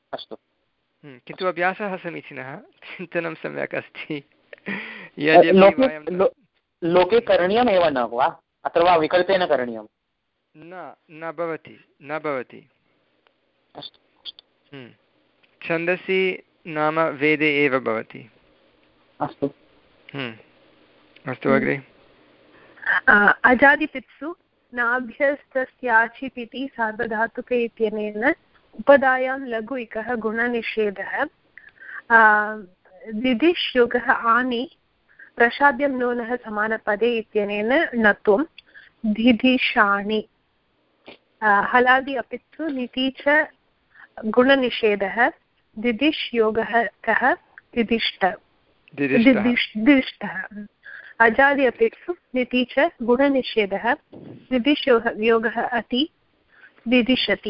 किन्तु अभ्यासः समीचीनः, चिन्तनं सम्यक् अस्ति। यद्यपि वयं लोके करणीयमेव न वा, अथवा विकल्पेन करणीयं न न भवति न भवति छन्दसि नाम वेदे एव भवति। अस्तु अस्तु अग्रे। अजादिपित्सु नाभ्यस्तस्याचिपिति सार्वधातुक इत्यनेन उपधायां लघु इकः गुणनिषेधः दिदिश् योगः आनि प्रसाद्यं नूनः समानपदे इत्यनेन नत्वं दिदिशाणि हलादि अपित्सु निति च गुणनिषेधः दिदिश् योगः कः दिदिष्ट दिदिष्टः अजादि अपित्सु निति च गुणनिषेधः दिदिश् योगः अति दिदिशति।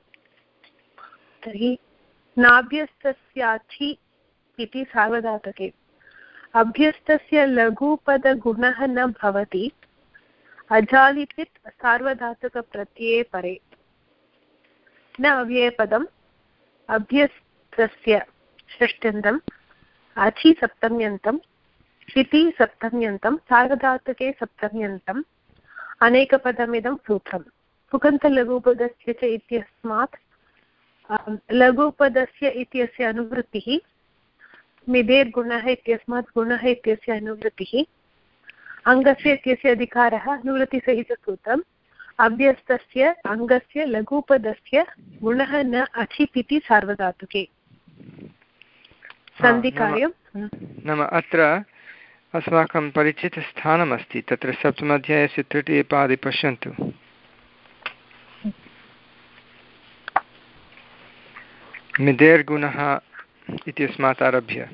तर्हि नाभ्यस्तस्याचि इति सार्वधातुके अभ्यस्तस्य लघुपदगुणः न भवति अजादिपित् सार्वधातुकप्रत्यये परे न अव्ययपदम् अभ्यस्तस्य षष्ट्यन्तम् अचि सप्तम्यन्तम् इति सप्तम्यन्तं सार्वधातुके सप्तम्यन्तम् अनेकपदमिदं सूत्रम् पुगन्तलघुपदस्य च इत्यस्मात् लघुपदस्य इत्यस्य अनुवृत्तिः मिदेर्गुणः इत्यस्मात् गुणः इत्यस्य अनुवृत्तिः अङ्गस्य इत्यस्य अधिकारः अनुवृत्तिसहितसूत्रम् अभ्यस्तस्य अङ्गस्य लघुपदस्य गुणः न अचित् इति सार्वधातुके सन्धिकार्यं। नाम अत्र अस्माकं परिचितस्थानमस्ति, तत्र सप्तमाध्यायस्य तृतीयपादे पश्यन्तु। मिदेर्गुणः इत्यस्मात् आरभ्य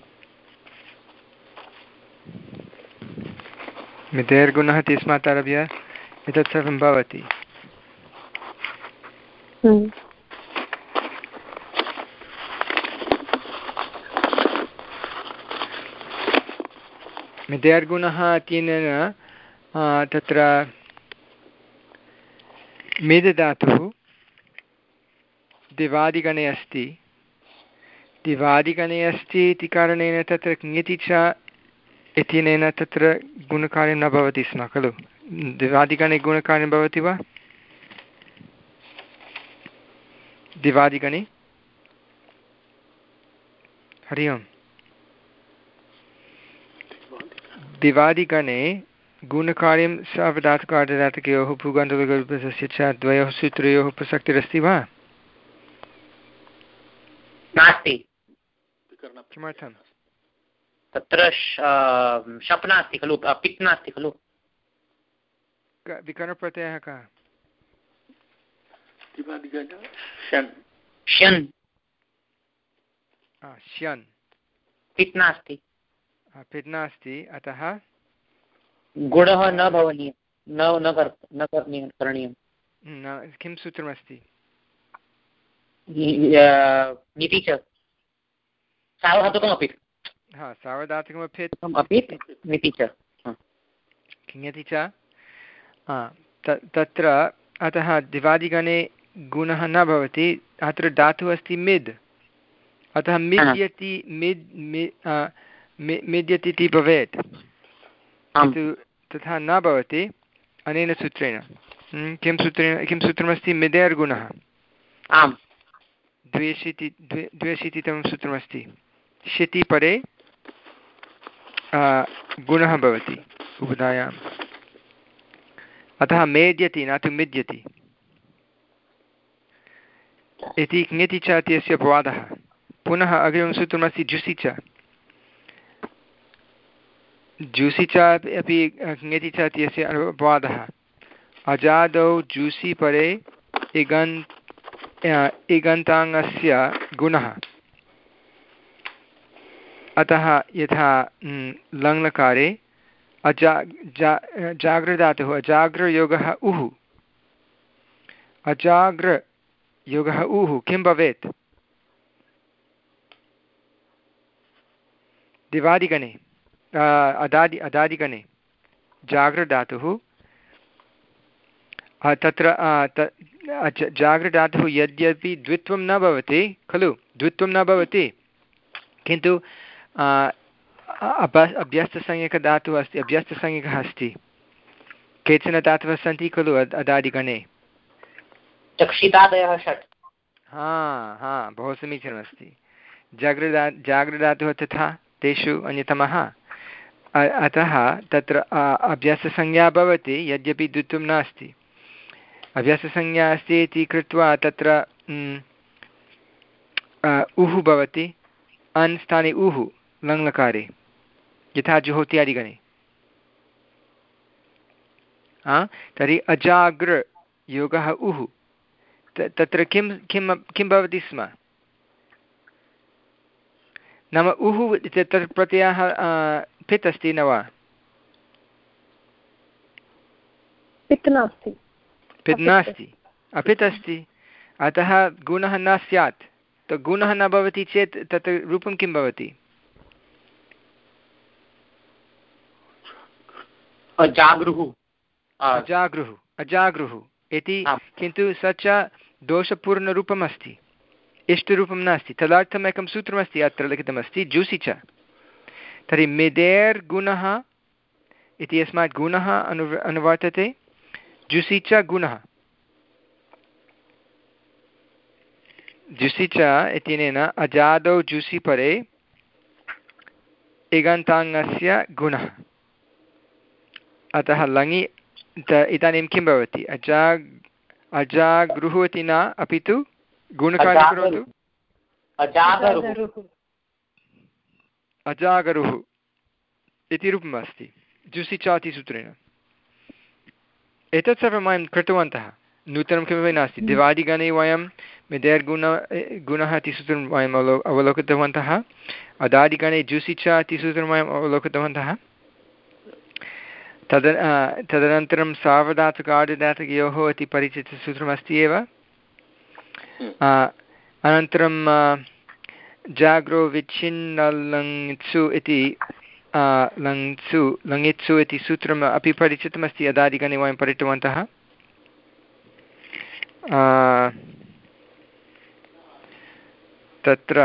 मिदेर्गुणः इत्यस्मात् आरभ्य एतत् सर्वं भवति। मिदेर्गुणः इत्यनेन तत्र मिद् धातुः दिवादिगणे अस्ति दिवादिगणे अस्ति इति कारणेन तत्र ङिति च इत्यनेन तत्र गुणकार्यं न भवति स्म खलु। दिवादिगणे गुणकार्यं भवति वा? दिवादिगणे हरि ओम् दिवादिगणे गुणकार्यं सार्वधातुकार्धधातुकयोः पुगन्तलघुपदस्य च द्वयोः सूत्रयोः प्रसक्तिरस्ति वा? नास्ति। किमर्थं? तत्र शप् नास्ति खलु, पित् नास्ति खलु। विकरणप्रत्ययः कः? श्यन् श्यन् पित् नास्ति पित् नास्ति अतः गुणः न भवनीयं न न करणीयं। किं सूत्रमस्ति? नीति च सार्वधातुकमपि हा सार्वधातुकमपि अपि नीति च किङति च तत्र अतः दिवादिगणे गुणः न भवति। अत्र धातुः अस्ति मिद्, अतः मिद्यति मिद् मिद्यति इति भवेत्, किन्तु तथा न भवति अनेन सूत्रेण। किं सूत्रेण किं सूत्रमस्ति? मिदेर्गुणः द्व्यशीति द्वे द्व्यशीतितमं सूत्रमस्ति। शिति परे गुणः भवति उपधायाम्, अतः मेद्यति न तु मिद्यति इति ङति च इत्यस्य अपवादः। पुनः अग्रिमं सूत्रमस्ति जुसि च जुसि च अपि ङति च इत्यस्य अपवादः। अजादौ जुसि परे इगन् इगन्ताङ्गस्य गुणः, अतः यथा लङ्लकारे अजा जा जाग्रधातुः अजाग्रयोगः उः अजाग्रयोगः उः किं भवेत्? दिवादिगणे अदादि अदादिगणे जाग्रधातुः तत्र जागृधातुः यद्यपि द्वित्वं न भवति खलु, द्वित्वं न भवति, किन्तु अभ अभ्यस्तसंज्ञकधातुः अस्ति, अभ्यस्तसंज्ञकः अस्ति। केचन धातवः सन्ति खलु अदादिगणे, चक्षितादयः षट्। हा हा बहु समीचीनमस्ति। जागृदा जागृधातुः तथा तेषु अन्यतमः। अतः तत्र अभ्याससंज्ञा भवति यद्यपि द्वित्वं नास्ति। अभ्याससंज्ञा अस्ति इति कृत्वा तत्र उः भवति, अन् स्थाने उः लङ्लकारे, यथा जुहोत्यादिगणे। तर्हि अजागृ योगः उः, तत्र किं किं किं भवति स्म, नाम उः तत्र प्रत्ययः पित् अस्ति न वा? पित् नास्ति, पित् नास्ति, अपित् अस्ति, अतः गुणः न स्यात्। तो गुणः न भवति चेत् तत्र रूपं किं भवति? अजागृः अजागृः अजागृः इति, किन्तु स च दोषपूर्णरूपम् अस्ति, इष्टरूपं नास्ति। तदर्थम् एकं सूत्रमस्ति अत्र लिखितमस्ति, जुसि च। तर्हि मिदेर् गुणः इति यस्मात् गुणः अनु अनुवर्तते, जुसि च गुणः। जुसि च इत्यनेन अजादौ जुसि परे इगन्ताङ्गस्य गुणः। अतः लङि इदानीं किं भवति? अजाग् अजागृः इति न, अपि तु गुणकार्यं करोतु, अजागरुः इति रूपम् अस्ति जुसि च इति सूत्रेण। एतत् सर्वं वयं कृतवन्तः, नूतनं किमपि नास्ति। दिवादिगणे वयं मिदेर्गुण गुणः इति सूत्रं वयम् अवलो अवलोकितवन्तः। अदादिगणे जुसि च इति सूत्रं वयम् अवलोकितवन्तः। तद तदनन्तरं सार्वधातुक आर्धधातुकयोः इति परिचितसूत्रमस्ति एव। अनन्तरं जाग्रो विच्छिन्नलङ्सु इति लङ्सु लङित्सु इति सूत्रम् अपि परिचितमस्ति, अदादिगणे वयं पठितवन्तः। तत्र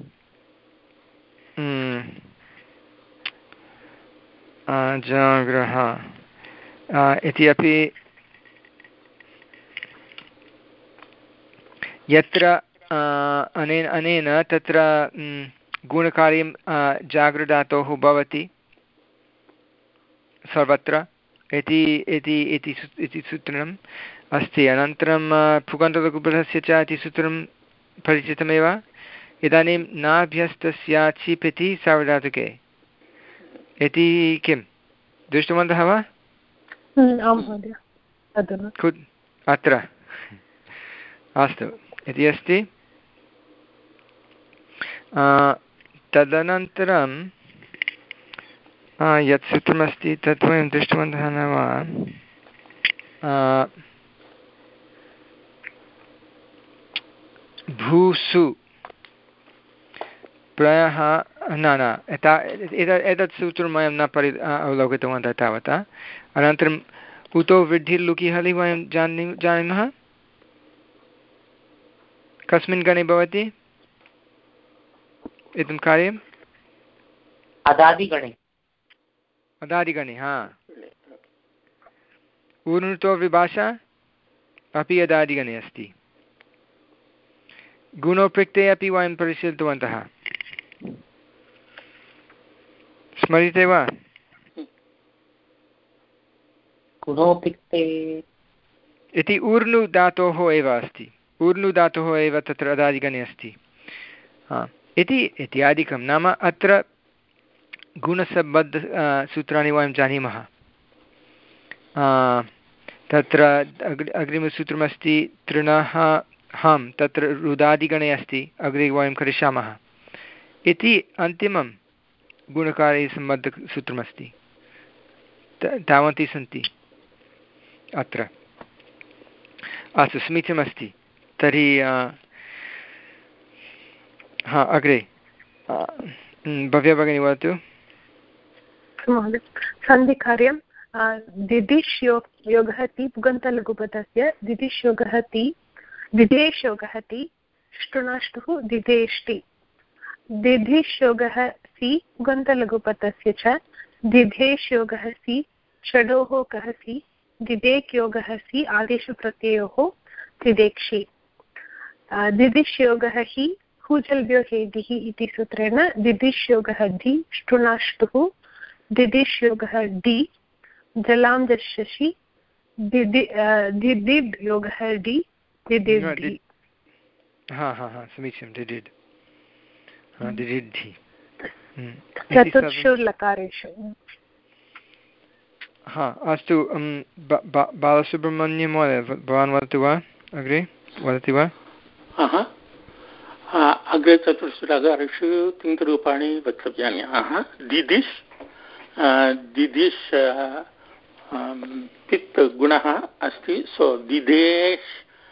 जाग्रः इति अपि यत्र अनेन अनेन तत्र गुणकार्यं जागृधातोः भवति सर्वत्र इति इति इति सूत्रम् अस्ति। अनन्तरं पुगन्तलघुपदस्य च इति सूत्रं परिचितमेव। इदानीं नाभ्यस्तस्य चिप् इति सार्वधातुके इति किं दृष्टवन्तः वा? अत्र अस्तु इति अस्ति। तदनन्तरं यत् सूत्रमस्ति तत् वयं दृष्टवन्तः न वा? भूसु प्रायः न न एतत् सूत्रं वयं न परि अवलोकितवन्तः तावता। अनन्तरम् उतो वृद्धिर्लुकि हलि वयं जानी जानीमः कस्मिन् गणे भवति इदं कार्यम्? अदादिगणे। अदादिगणे, हा। ऊर्णुतो विभाषा अपि अदादिगणे अस्ति। गुणोपृक्ते अपि वयं परिशीलितवन्तः, स्मर्यते वा? गुणोपृक्ते इति ऊर्नु धातोः एव अस्ति, ऊर्नु धातोः एव तत्र अदादिगणे अस्ति इति इत्यादिकं। नाम अत्र गुणसम्बद्ध सूत्राणि वयं जानीमः। तत्र अग्रि अग्रिमसूत्रमस्ति तृणः हं, तत्र रुदादिगणे अस्ति, अग्रे वयं करिष्यामः इति अन्तिमं गुणकार्यसम्बद्धसूत्रमस्ति। तावन्ति सन्ति अत्र। अस्तु, समीचीनमस्ति। तर्हि हा अग्रे भव्या भगिनी वदतु। सन्धिकार्यं दिदिश् यो योगः ति पुगन्तलघुपदस्य दिदिश् योगः ति दिदेश् योगः ति ष्टुनाष्टुः दिदेष्टि दिधिश् योगः सि पुगन्तलघुपदस्य च दिधेश् योगः सि षडोः कः सि दिदेक् योगः सि आदेशप्रत्ययोः दिदेक्षि दिदिश् योगः हि हूजल्भ्यो हेदिः इति सूत्रेण दिदिश् योगः दि ष्टुनाष्टुः दिदिश् योगः डि जलां दशसि दिदि दिदिड् योगः डि दिदिड् हा हा हा समीचीनं दिदिड् हा दिदिड्ढि चतुर्षु लकारेषु हा अस्तु बालसुब्रह्मण्यं महोदय भवान् वदतु वा अग्रे वदति वा अग्रे चतुर्षु लकारेषु तिङ्गरूपाणि वक्तव्यानि दिदिश् दिदिश् पित् गुणः अस्ति सो दिदेश्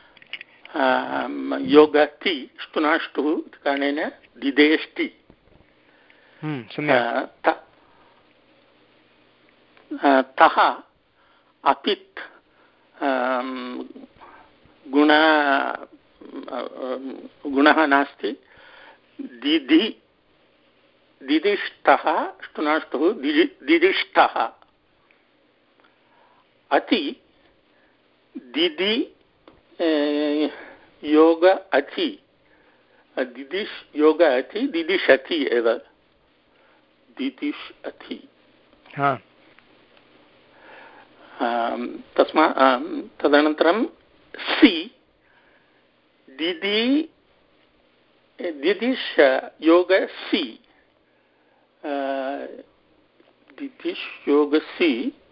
योगति ष्टुनाष्टुः इति कारणेन दिदेष्टि तः अपित् गुण गुणः नास्ति दिदि दिदिष्टः ष्टुनाष्टुः दिदिष्टः अति दिदि योग अति दिदिश् योग अति दिदिशति एव दिदिश् अति तस्मा तदनन्तरं सि दिदि दिदिश् योग सि दिदिश् योग सि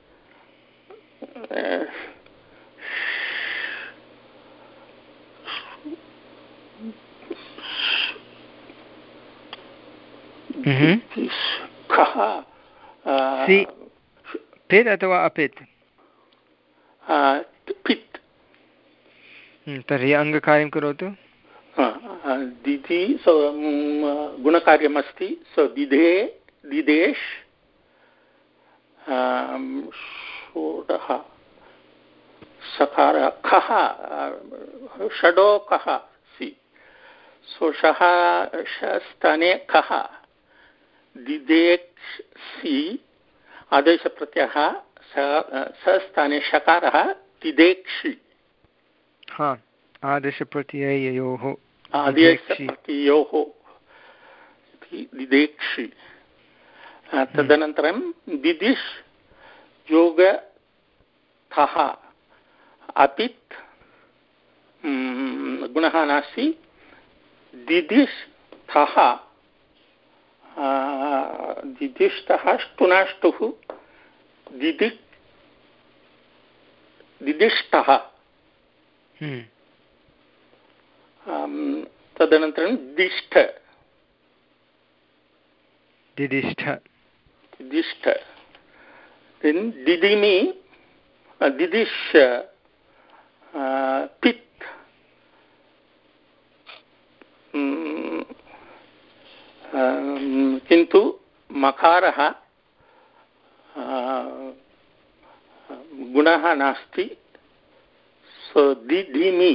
कः पित् अथवा अपित् पित् तर्हि अङ्गकार्यं करोतु दिदि सो गुणकार्यमस्ति सो दिदे दिदेश् षोडः सकार खः षडो कः सि सो शः स्थाने कः दिदेक् सि आदेशप्रत्ययः सस्थाने शकारः दिदेक्षि हा आदेशप्रत्यययोः आदेशप्रत्ययोः दिदेक्षि तदनन्तरं दिदिश् योगतः अपित् गुणः नास्ति दिदिश् तः दिदिष्टः ष्टुनाष्टुः दिदि दिदिष्टः तदनन्तरं दिष्ठ दिदिष्ठ दिदिष्ठ दिदिमि दिदिश् पित् किन्तु मकारः गुणः नास्ति सो दिधिमि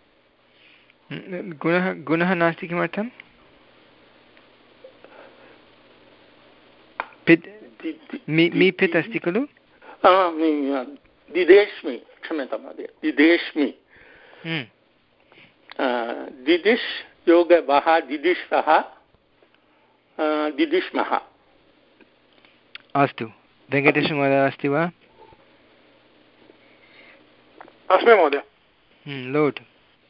गुणः गुणः नास्ति किमर्थं पित् मि पित् अस्ति खलु दिदेश्मि क्षम्यतां महोदय दिदेश्मि दिदिश् योगवः दिदिष्वः दिदिष्मः अस्तु वेङ्कटेशमहोदय अस्ति वा अस्मि महोदय लोट्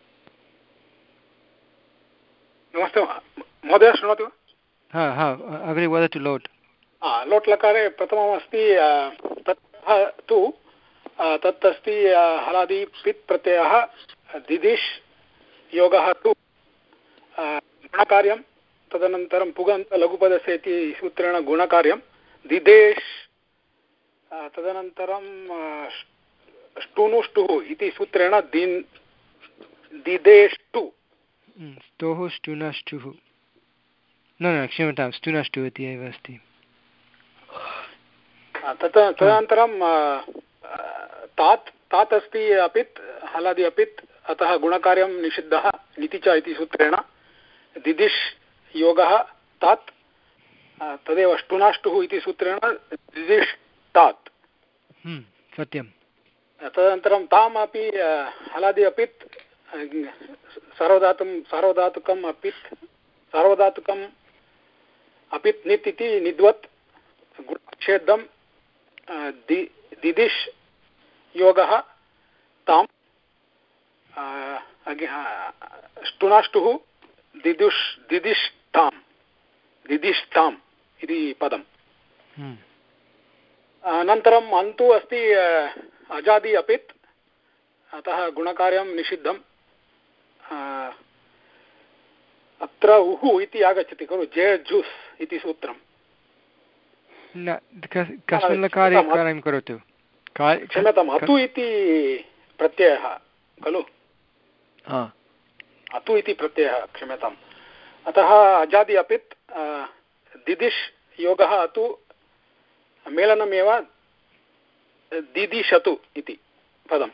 नमस्ते महोदय शृणोति वा हा हा अग्रे वदतु लोट् लोट् लकारे प्रथममस्ति ततः तु तत् अस्ति हलादि पित् प्रत्ययः दिदिश् योगः तु गुणकार्यं तदनन्तरं पुगन्त लघुपदस्य इति सूत्रेण गुणकार्यं दिदेश् तदनन्तरं ष्टुनुष्टुः इति सूत्रेण दिन् दिदेष्टु स्तोः ष्टुनष्टुः न न क्षम्यतां ष्टुनष्टुः इति एव अस्ति तत् तदनन्तरं तात् तात् अस्ति अपित् हलादि अपित् अतः गुणकार्यं निषिद्धः निति च इति सूत्रेण दिदिश् योगः तात् तदेव अष्टुनाष्टुः इति सूत्रेण दिदिश् तात् सत्यं। तदनन्तरं ताम् अपि हलादि अपित् सार्वधातुं सार्वधातुकम् अपित् सार्वधातुकम् अपित् नित् इति निद्वत् गुणनिषेधं दि दिदिश् योगः ताम् अष्टुनाष्टुः दिदुष् दिदिष्टाम् दिदिष्टाम् इति पदम्। अनन्तरम् अन्तु अस्ति अजादि अपित् अतः गुणकार्यं निषिद्धम्। अत्र उः इति आगच्छति खलु जे जूस् इति सूत्रं न कस्मिन् लकारे कार्यं करोतु क्षम्यताम् अतु इति प्रत्ययः खलु अतु इति प्रत्ययः क्षम्यताम्। अतः अजादि अपित् दिदिश् योगः अतु मेलनमेव दिदिशतु इति पदम्।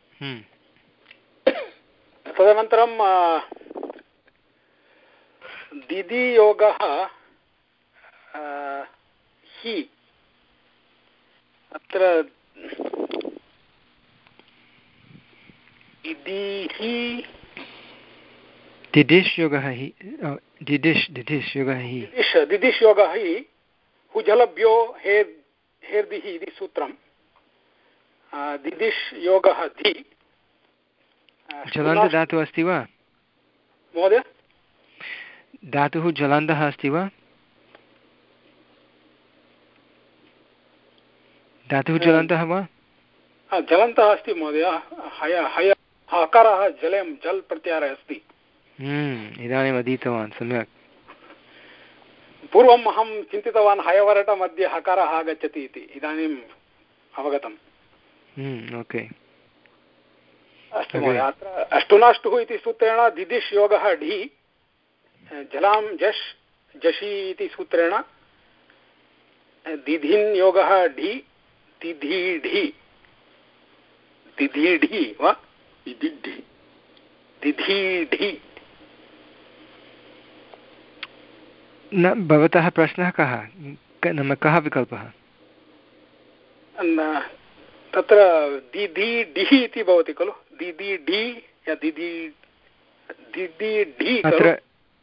तदनन्तरं दिदि योगः हि अत्र दिदिश् योगः हि दिदिश् दिदिश् योगः हि दिदिश् योगः हि हुजलभ्यो हेर् हेर्दिः इति सूत्रं दिदिश् योगः धि जलन्त धातुः अस्ति वा महोदय धातुः जलन्तः अस्ति वा धातुः जलन्तः वा जलन्तः अस्ति महोदय हय हय हकारः जलं जल् प्रत्याहारः अस्ति। इदानीम् अधीतवान् सम्यक्। पूर्वम् अहं चिन्तितवान् हयवरटमध्ये हकारः आगच्छति इति इदानीम् अवगतम्। ओके अस्तु महोदय अत्र अष्टुनाष्टुः इति सूत्रेण दिदिश् योगः ढि जलां जश् जषि इति सूत्रेण दिधिन् योगः ढि दिधिढि दिधिढि वा दिधिढि दिधिढि न भवतः प्रश्नः कः नाम कः विकल्पः तत्र दिधिढिः इति भवति खलु दिधिढि या दिधि दिधिढि अत्र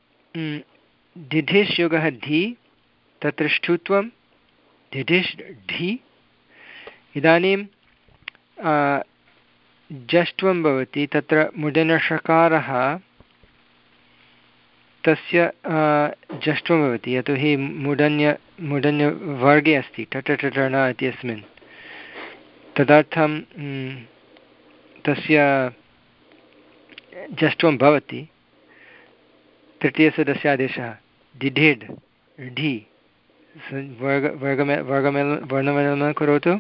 दिधिश् योगः धि तत्र ष्ठुत्वं दिधिश् ढि इदानीं जष्ट्वं भवति तत्र मुडनषकारः तस्य जष्ट्वं भवति यतोहि मुडन्य मुडन्यवर्गे अस्ति टट टण इत्यस्मिन् तदर्थं तस्य जष्ट्वं भवति तृतीयसदस्यादेशः दिढेड् ढि वर्ग वर्गमे वर्गमेल वर्णमेलनं करोतु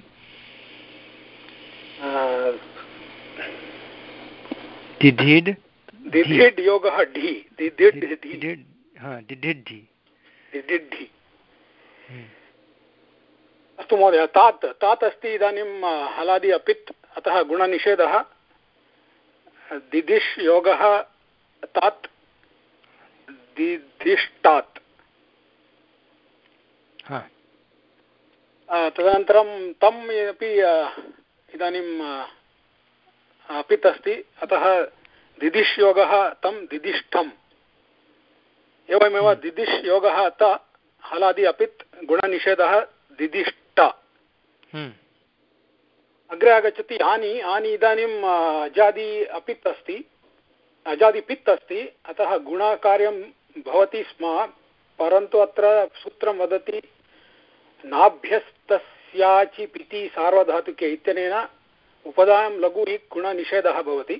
दिढिड् दिढिड् योगः ढि दिढिड् दिढिड् हा दिढिड् ढि दिढिड् ढि अस्तु महोदय तात् तात् अस्ति इदानीं हलादि अपित् अतः गुणनिषेधः दिदिश् योगः तात् दिदिष्टात् तदनन्तरं तम् अपि इदानीं अपित् अस्ति अतः दिदिश् योगः तं दिदिष्ठम् एवमेव दिदिश् योगः अत हलादि अपित् गुणनिषेधः दिदिष्ट अग्रे आगच्छति आनि आनि इदानीम् अजादि अपित् अस्ति अजादि पित् अस्ति अतः गुणकार्यं भवति स्म परन्तु अत्र सूत्रं वदति नाभ्यस्तस्याचि पिति सार्वधातुके इत्यनेन उपधायां लघु इ गुणनिषेधः भवति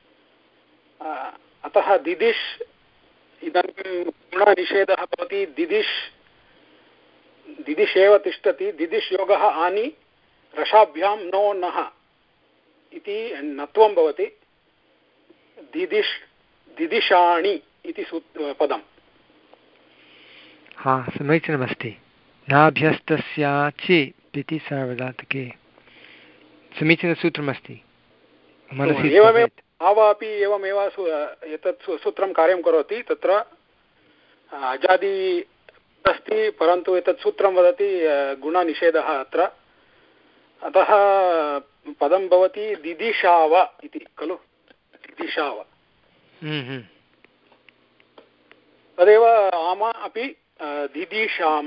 अतः दिदिश् इदानीं गुणनिषेधः भवति दिदिश् दिदिश् एव तिष्ठति दिदिश् योगः आनि रसाभ्यां नो नः इति नत्वं भवति दिदिश् दिदिशाणि इति पदम्। हा समीचीनमस्ति नाभ्यस्तस्याचि पिति सार्वधातुके समीचीनसूत्रमस्ति मनसि एवमेव भावः अपि एवमेव एतत् सूत्रं कार्यं करोति तत्र अजादि अस्ति परन्तु एतत् सूत्रं वदति गुणनिषेधः अत्र अतः पदं भवति दिदिशाव इति खलु दिदिशाव तदेव आम अपि दिदिशाम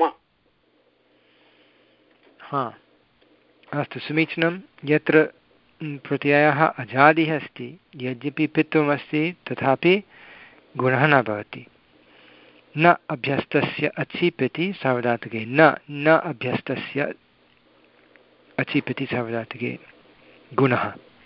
हा अस्तु समीचीनं यत्र प्रत्ययः अजादिः अस्ति यद्यपि पित्वमस्ति तथापि गुणः न भवति न अभ्यस्तस्य अचिपिति सार्वधातुके न न अभ्यस्तस्य अचिपिति सार्वधातुके गुणः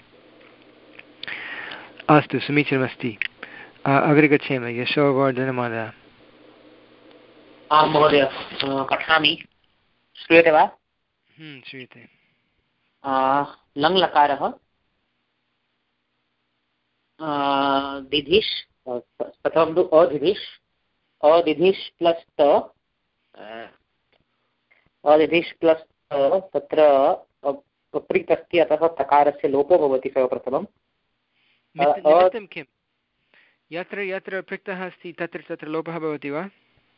अस्तु समीचीनमस्ति अग्रे गच्छेम यशोवर्धनमहोदय आं महोदय पठामि श्रूयते वा श्रूयते लङ्लकारः दिधिष् प्रथमं तु अदिधिष् अदिधिष् प्लस् त अदिधिष् प्लस् त तत्र पृक् अस्ति अतः तकारस्य लोपो भवति सर्वप्रथमं किं यत्र यत्र पृक्तः अस्ति तत्र तत्र लोपः भवति वा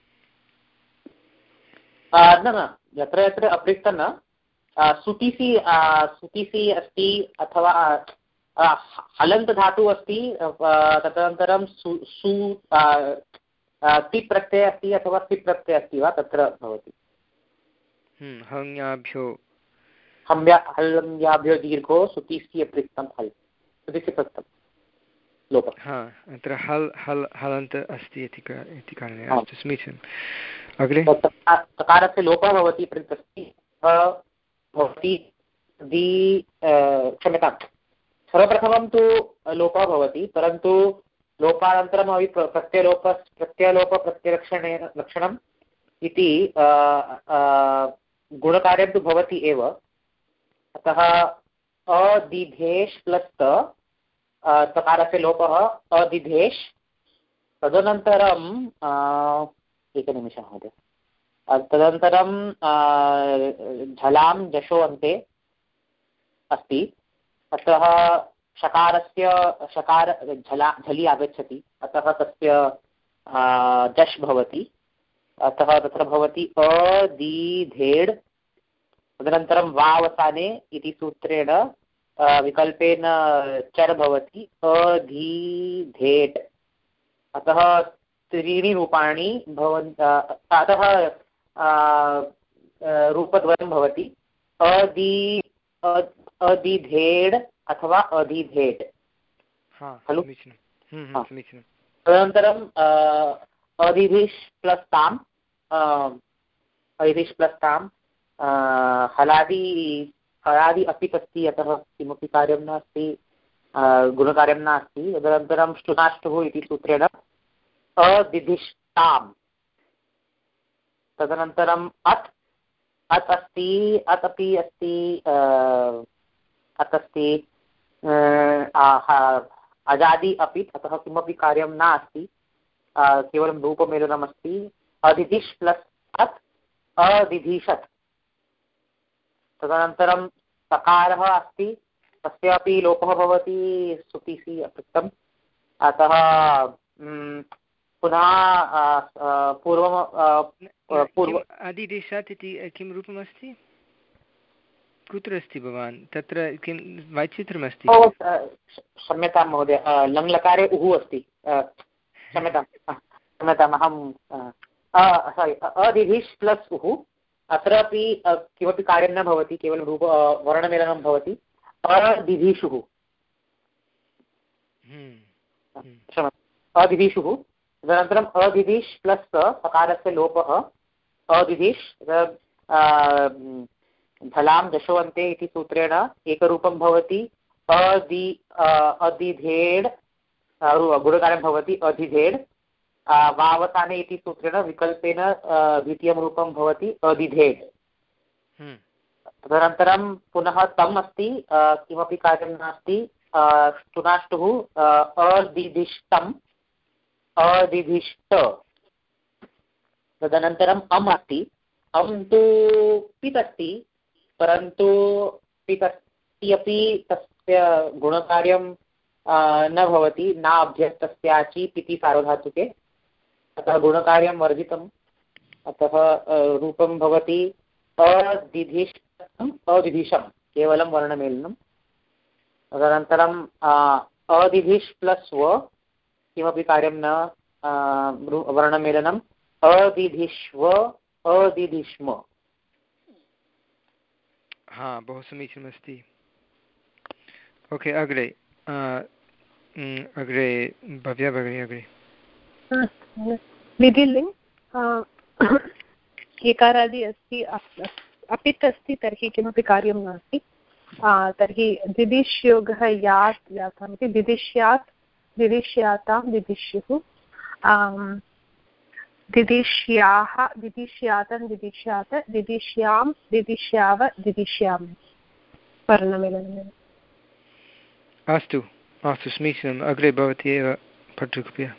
न न यत्र यत्र अपृक्तं न सुतिसि सुतिसि अस्ति अथवा हलन्त धातुः अस्ति तदनन्तरं सु सु तिप् प्रत्ययः अस्ति अथवा सिप् प्रत्ययः अस्ति वा तत्र भवति हङ्याभ्यो हम्या हल्ङ्याभ्यो दीर्घो सुतिसि अपृक्तं हल् सुतिसि पृक्तं लोपः हा अत्र हल् हल् हलन्त अस्ति इति कारणेन अस्तु समीचीनम् अग्रे तकारस्य लोपः भवति पृक् अस्ति भवति दि क्षम्यतां सर्वप्रथमं तु लोपः भवति परन्तु लोपानन्तरमपि प्रत्ययलोप प्रत्ययलोप प्रत्ययलक्षणेन लक्षणम् इति गुणकार्यं तु भवति एव अतः अदिधेश् प्लस् त तकारस्य लोपः अदिधेश् तदनन्तरं एकनिमिषः महोदय तदनन्तरं झलां जशो अन्ते अस्ति अतः शकारस्य शकार झला झलि आगच्छति अतः तस्य जश् भवति अतः तत्र भवति अदीधेड् तदनन्तरं वावसाने इति सूत्रेण विकल्पेन चर् भवति अधीधेट् अतः त्रीणि रूपाणि भवन्ति अतः रूपद्वयं भवति अदि अदिधेड् अथवा अधिधेट् खलु तदनन्तरं अधिधिष् प्लस् ताम् अधिधिष् प्लस् ताम् हलादि हलादि अपि अस्ति अतः किमपि कार्यं नास्ति गुणकार्यं नास्ति तदनन्तरं श्लुनाष्टुः इति सूत्रेण अदिधिष्टाम् तदनन्तरम् अत् अत् अस्ति अत् अपि अस्ति अत् अस्ति अजादि अपि अतः किमपि कार्यं नास्ति केवलं रूपमेलनमस्ति अधिधिष् प्लस् अत् अदिधिषत् तदनन्तरं सकारः अस्ति तस्यापि लोपः भवति सुतिसि अपृक्तम् अतः पुनः पूर्वं पूर्व अधिदिशात् इति किं रूपमस्ति कुत्र अस्ति भवान् तत्र किं वैचित्र्यमस्ति क्षम्यतां महोदय लङ्लकारे उः अस्ति क्षम्यतां क्षम्यताम् अहं सारि अधिधिष् प्लस् उः अत्रापि किमपि कार्यं न भवति केवलं रूप वर्णमेलनं भवति अदिधिषुः अदिधिषुः तदनन्तरम् अदिधिष् प्लस् सकारस्य लोपः अदिधिष् झलां दशवन्ते इति सूत्रेण एकरूपं भवति अदि अदिधेड् गुणकार्यं भवति अधिधेड् वावसाने इति सूत्रेण विकल्पेन द्वितीयं रूपं भवति अधिधेड् तदनन्तरं पुनः तम् अस्ति किमपि कार्यं नास्ति ष्टुनाष्टुः अदिधिष्टम् अदिधिष्ट तदनन्तरम् अम् अस्ति अम् तु पित् अस्ति परन्तु पितस्ति अपि तस्य गुणकार्यं न भवति, न अभ्यस्तस्याचि पिति सार्वधातुके, अतः गुणकार्यं वर्जितम्। अतः रूपं भवति अदिधिष्टम् अदिधिशं, केवलं वर्णमेलनं। तदनन्तरम् अदिधिष् प्लस् व, किमपि कार्यं न, वर्णमेलनम्, अदिधिष्व अदिधिष्म। हा, बहु समीचीनमस्ति। ओके, अग्रे अग्रे भव्या भगिनी अग्रे। विधिलिङ्ग् एकारादि अस्ति, अपित् अस्ति, तर्हि किमपि कार्यं नास्ति। तर्हि दिदिश्योगः यात् याताम् इति, दिदिश्यात् दिदिश्यातां दिदिश्युः, दिदिश्याः दिदिश्यातं दिदिश्यात, दिदिश्यां दिदिश्याव दिदिश्यामि, वर्णमेलनमेव। अस्तु अस्तु, समीचीनम्। अग्रे भवती एव पठतु कृपया।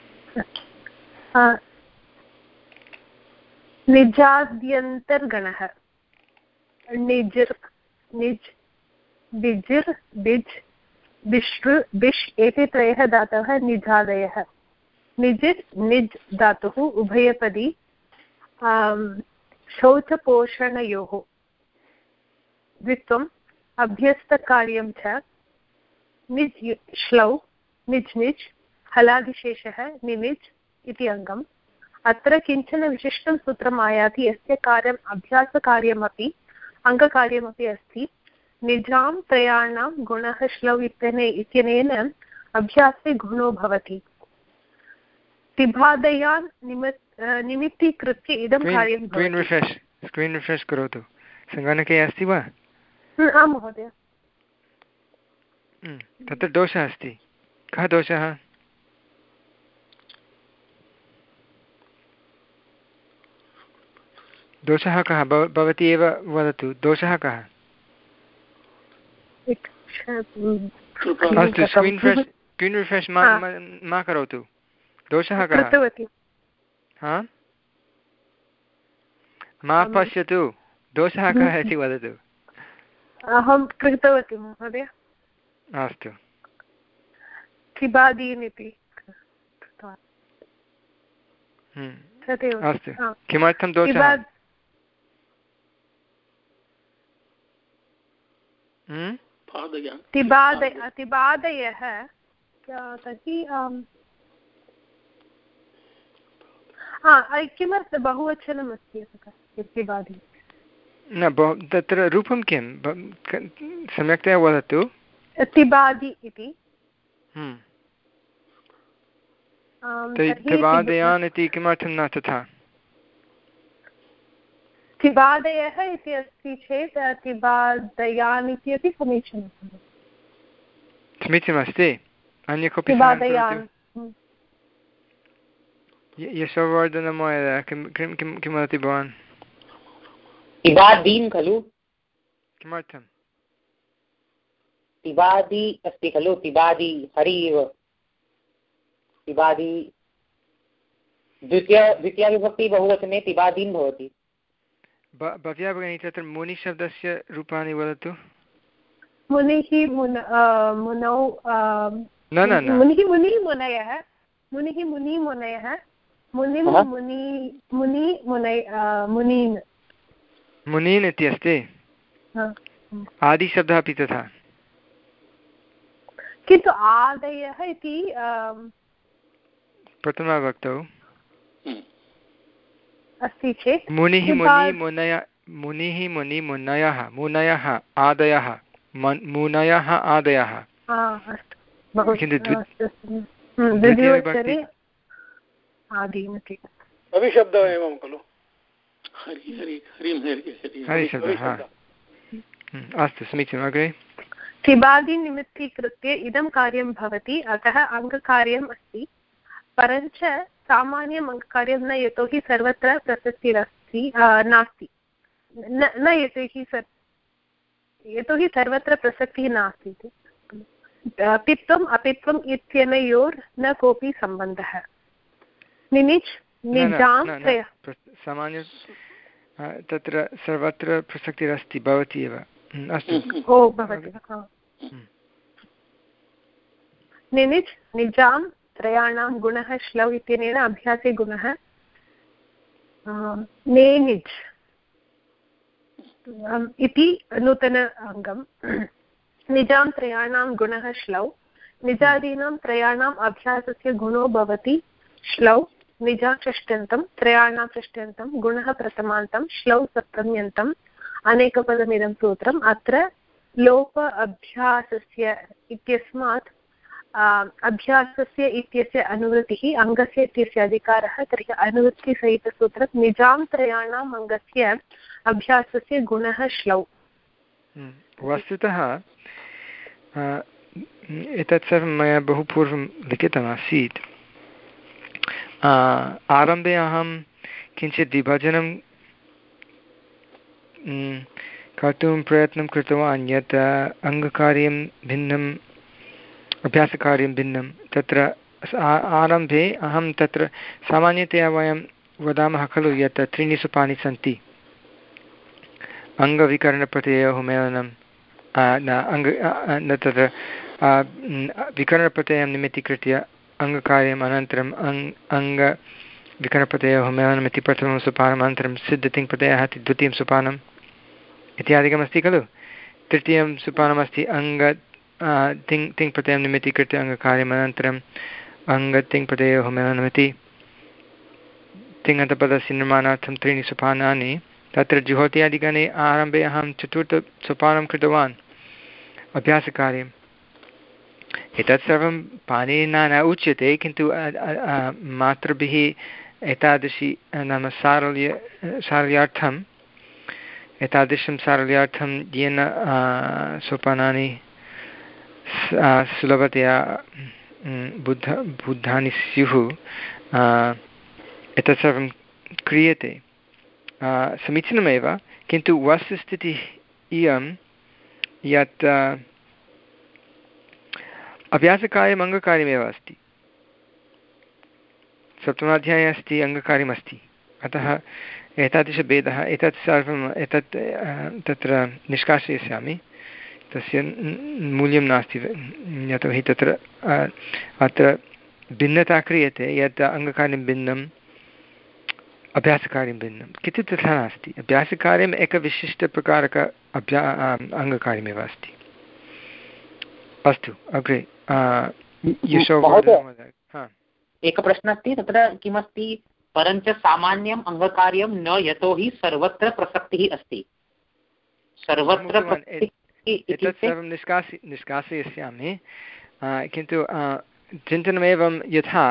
निजाद्यन्तर्गणः निजिर् निज् बिजिर् बिज् बिश्रु बिश् एते त्रयः धातवः निजादयः। निजिर् निज् धातुः उभयपदी शौचपोषणयोः, द्वित्वम् अभ्यस्तकार्यं च। निज् श्लौ निज् निज् हलादिशेषः निनिज् इति अङ्गम्। अत्र किञ्चन विशिष्टं सूत्रम् आयाति, यस्य कार्यम् अभ्यासकार्यमपि अङ्गकार्यमपि अस्ति। निजां त्रयाणां गुणः श्लौ इत्यने इत्यनेन अभ्यासे गुणो भवति। तिबादयान् निमित् निमित्तीकृत्य इदं कार्यं स्क्रीन् रिफ्रेश् स्क्रीन् रिफ्रेश् करोतु। सङ्गणके अस्ति वा? आं महोदय। तत्र दोषः अस्ति। कः दोषः? दोषः कः? भवती एव वदतु, दोषः कः? अस्तु, स्क्रीन् फ्रेश् स्क्रीन् रिफ्रेश् मा करोतु। दोषः कः? हा, मा पश्यतु, दोषः कः इति वदतु। अहं कृतवती महोदय। अस्तु, त्रिबादीन् इति अस्तु, किमर्थं दोषः? तिबादयः तर्हि किमर्थं बहुवचनम् अस्ति तिबादि? न, तत्र रूपं किं सम्यक्तया वदतु। तिबादि इति। तिबादयान् इति किमर्थं न तथा? तिबादयः इति अस्ति चेत् तिबादयान् इति अपि समीचीनं समीचीनमस्ति। अन्य कोऽपि यशोवर्धनमहोदय, किं किं किं किं वदति भवान्? तिबादीन् खलु? किमर्थं? तिबादी अस्ति खलु, तिबादी हरि एव। तिबादी द्वितीय द्वितीयाविभक्ति बहुवचने तिबादीन् भवति। भव्या भगिनी, तत्र मुनिशब्दस्य रूपाणि वदतु। मुनिः मुन मुनौ न न न मुनिः मुनिः मुनयः मुनिः मुनिः मुनयः मुनिं मुनि मुनि मुनय मुनीन् मुनीन् इति अस्ति। आदिशब्दः अपि तथा, किन्तु आदयः इति प्रथमाविभक्तौ अस्ति चेत् मुनिः मुनि मुनय मुनिः मुनि मुनयः मुनयः आदयः मुनयः आदयः। हरिशब्दः एवं खलु? हरिशब्दः। अस्तु, समीचीनम्। अग्रे तिबादि निमित्तीकृत्य इदं कार्यं भवति, अतः अङ्गकार्यम् अस्ति, परञ्च सामान्यम् अङ्गकार्यं न, यतोहि सर्वत्र प्रसक्तिरस्ति नास्ति न न यतोहि सर् यतोहि सर्वत्र प्रसक्तिः नास्ति। पित्वम् अपित्वम् इत्यनयोर् न कोऽपि सम्बन्धः। निनिच् निजां सामान्य तत्र सर्वत्र प्रसक्तिरस्ति भवति एव। अस्तु निनिच् निजां त्रयाणां गुणः श्लौ इत्यनेन अभ्यासे गुणः नेनिच् इति नूतन अङ्गं। निजां त्रयाणां गुणः श्लौ निजादीनां त्रयाणाम् अभ्यासस्य गुणो भवति श्लौ निजा षष्ट्यन्तं त्रयाणां षष्ट्यन्तं गुणः प्रथमान्तं श्लौ सप्तम्यन्तम् अनेकपदमिदं सूत्रम्। अत्र लोप अभ्यासस्य इत्यस्मात् अभ्यासस्य इत्यस्य अनुवृत्तिः अङ्गस्य इत्यस्य अधिकारः। तर्हि अनुवृत्तिसहितसूत्रं निजां त्रयाणाम् अङ्गस्य अभ्यासस्य गुणः श्लौ। वस्तुतः एतत् सर्वं मया बहु पूर्वं लिखितमासीत्। आरम्भे अहं किञ्चित् विभजनं कर्तुं प्रयत्नं कृतवान् यत् अङ्गकार्यं भिन्नम् अभ्यासकार्यं भिन्नं। तत्र आरम्भे अहं तत्र सामान्यतया वयं वदामः खलु यत् त्रीणि सोपानानि सन्ति। अङ्गविकरणप्रत्ययोः मेलनं न अङ्ग न तत्र विकरणप्रत्ययं निमित्तीकृत्य अङ्गकार्यम् अनन्तरम् अङ् अङ्गविकरणप्रत्ययोः मेलनमिति प्रथमं सोपानम् अनन्तरं सिद्धतिङ्प्रत्ययः इति द्वितीयं सोपानम् इत्यादिकमस्ति खलु। तृतीयं सोपानमस्ति अङ्ग तिङ् तिङ्प्रत्ययं निमित्तीकृत्य अङ्गकार्यम् अनन्तरम् अङ्गतिङ्प्रत्ययोः मेलनमिति तिङन्तपदस्य निर्माणार्थं त्रीणि सोपानानि। तत्र जुहोत्यादिगणे आरम्भे अहं चतुर्थसोपानं कृतवान् अभ्यासकार्यम्। एतत् सर्वं पाणिनिना न उच्यते, किन्तु मातृभिः एतादृशी नाम सारल्य सारल्यार्थम् एतादृशं सारल्यार्थं येन सोपानानि सुलभतया बुद्ध बुद्धानि स्युः एतत् सर्वं क्रियते। समीचीनमेव, किन्तु वस्तुस्थितिः इयं यत् अभ्यासकार्यम् अङ्गकार्यमेव अस्ति। सप्तमाध्याये अस्ति अङ्गकार्यमस्ति। अतः एतादृशभेदः एतत् सर्वम् एतत् तत्र निष्कासयिष्यामि। तस्य मूल्यं नास्ति, यतोहि तत्र अत्र भिन्नता क्रियते यत् अङ्गकार्यं भिन्नम् अभ्यासकार्यं भिन्नं, किन्तु तथा नास्ति। अभ्यासकार्यम् एकविशिष्टप्रकारक अभ्या अङ्गकार्यमेव अस्ति। अस्तु अग्रे एकः प्रश्नः अस्ति। तत्र किमस्ति, परञ्च सामान्यम् अङ्गकार्यं न यतोहि सर्वत्र प्रसक्तिः अस्ति। सर्वत्र एतत् सर्वं निष्कासि निष्कासयिष्यामि, किन्तु चिन्तनमेवं यथा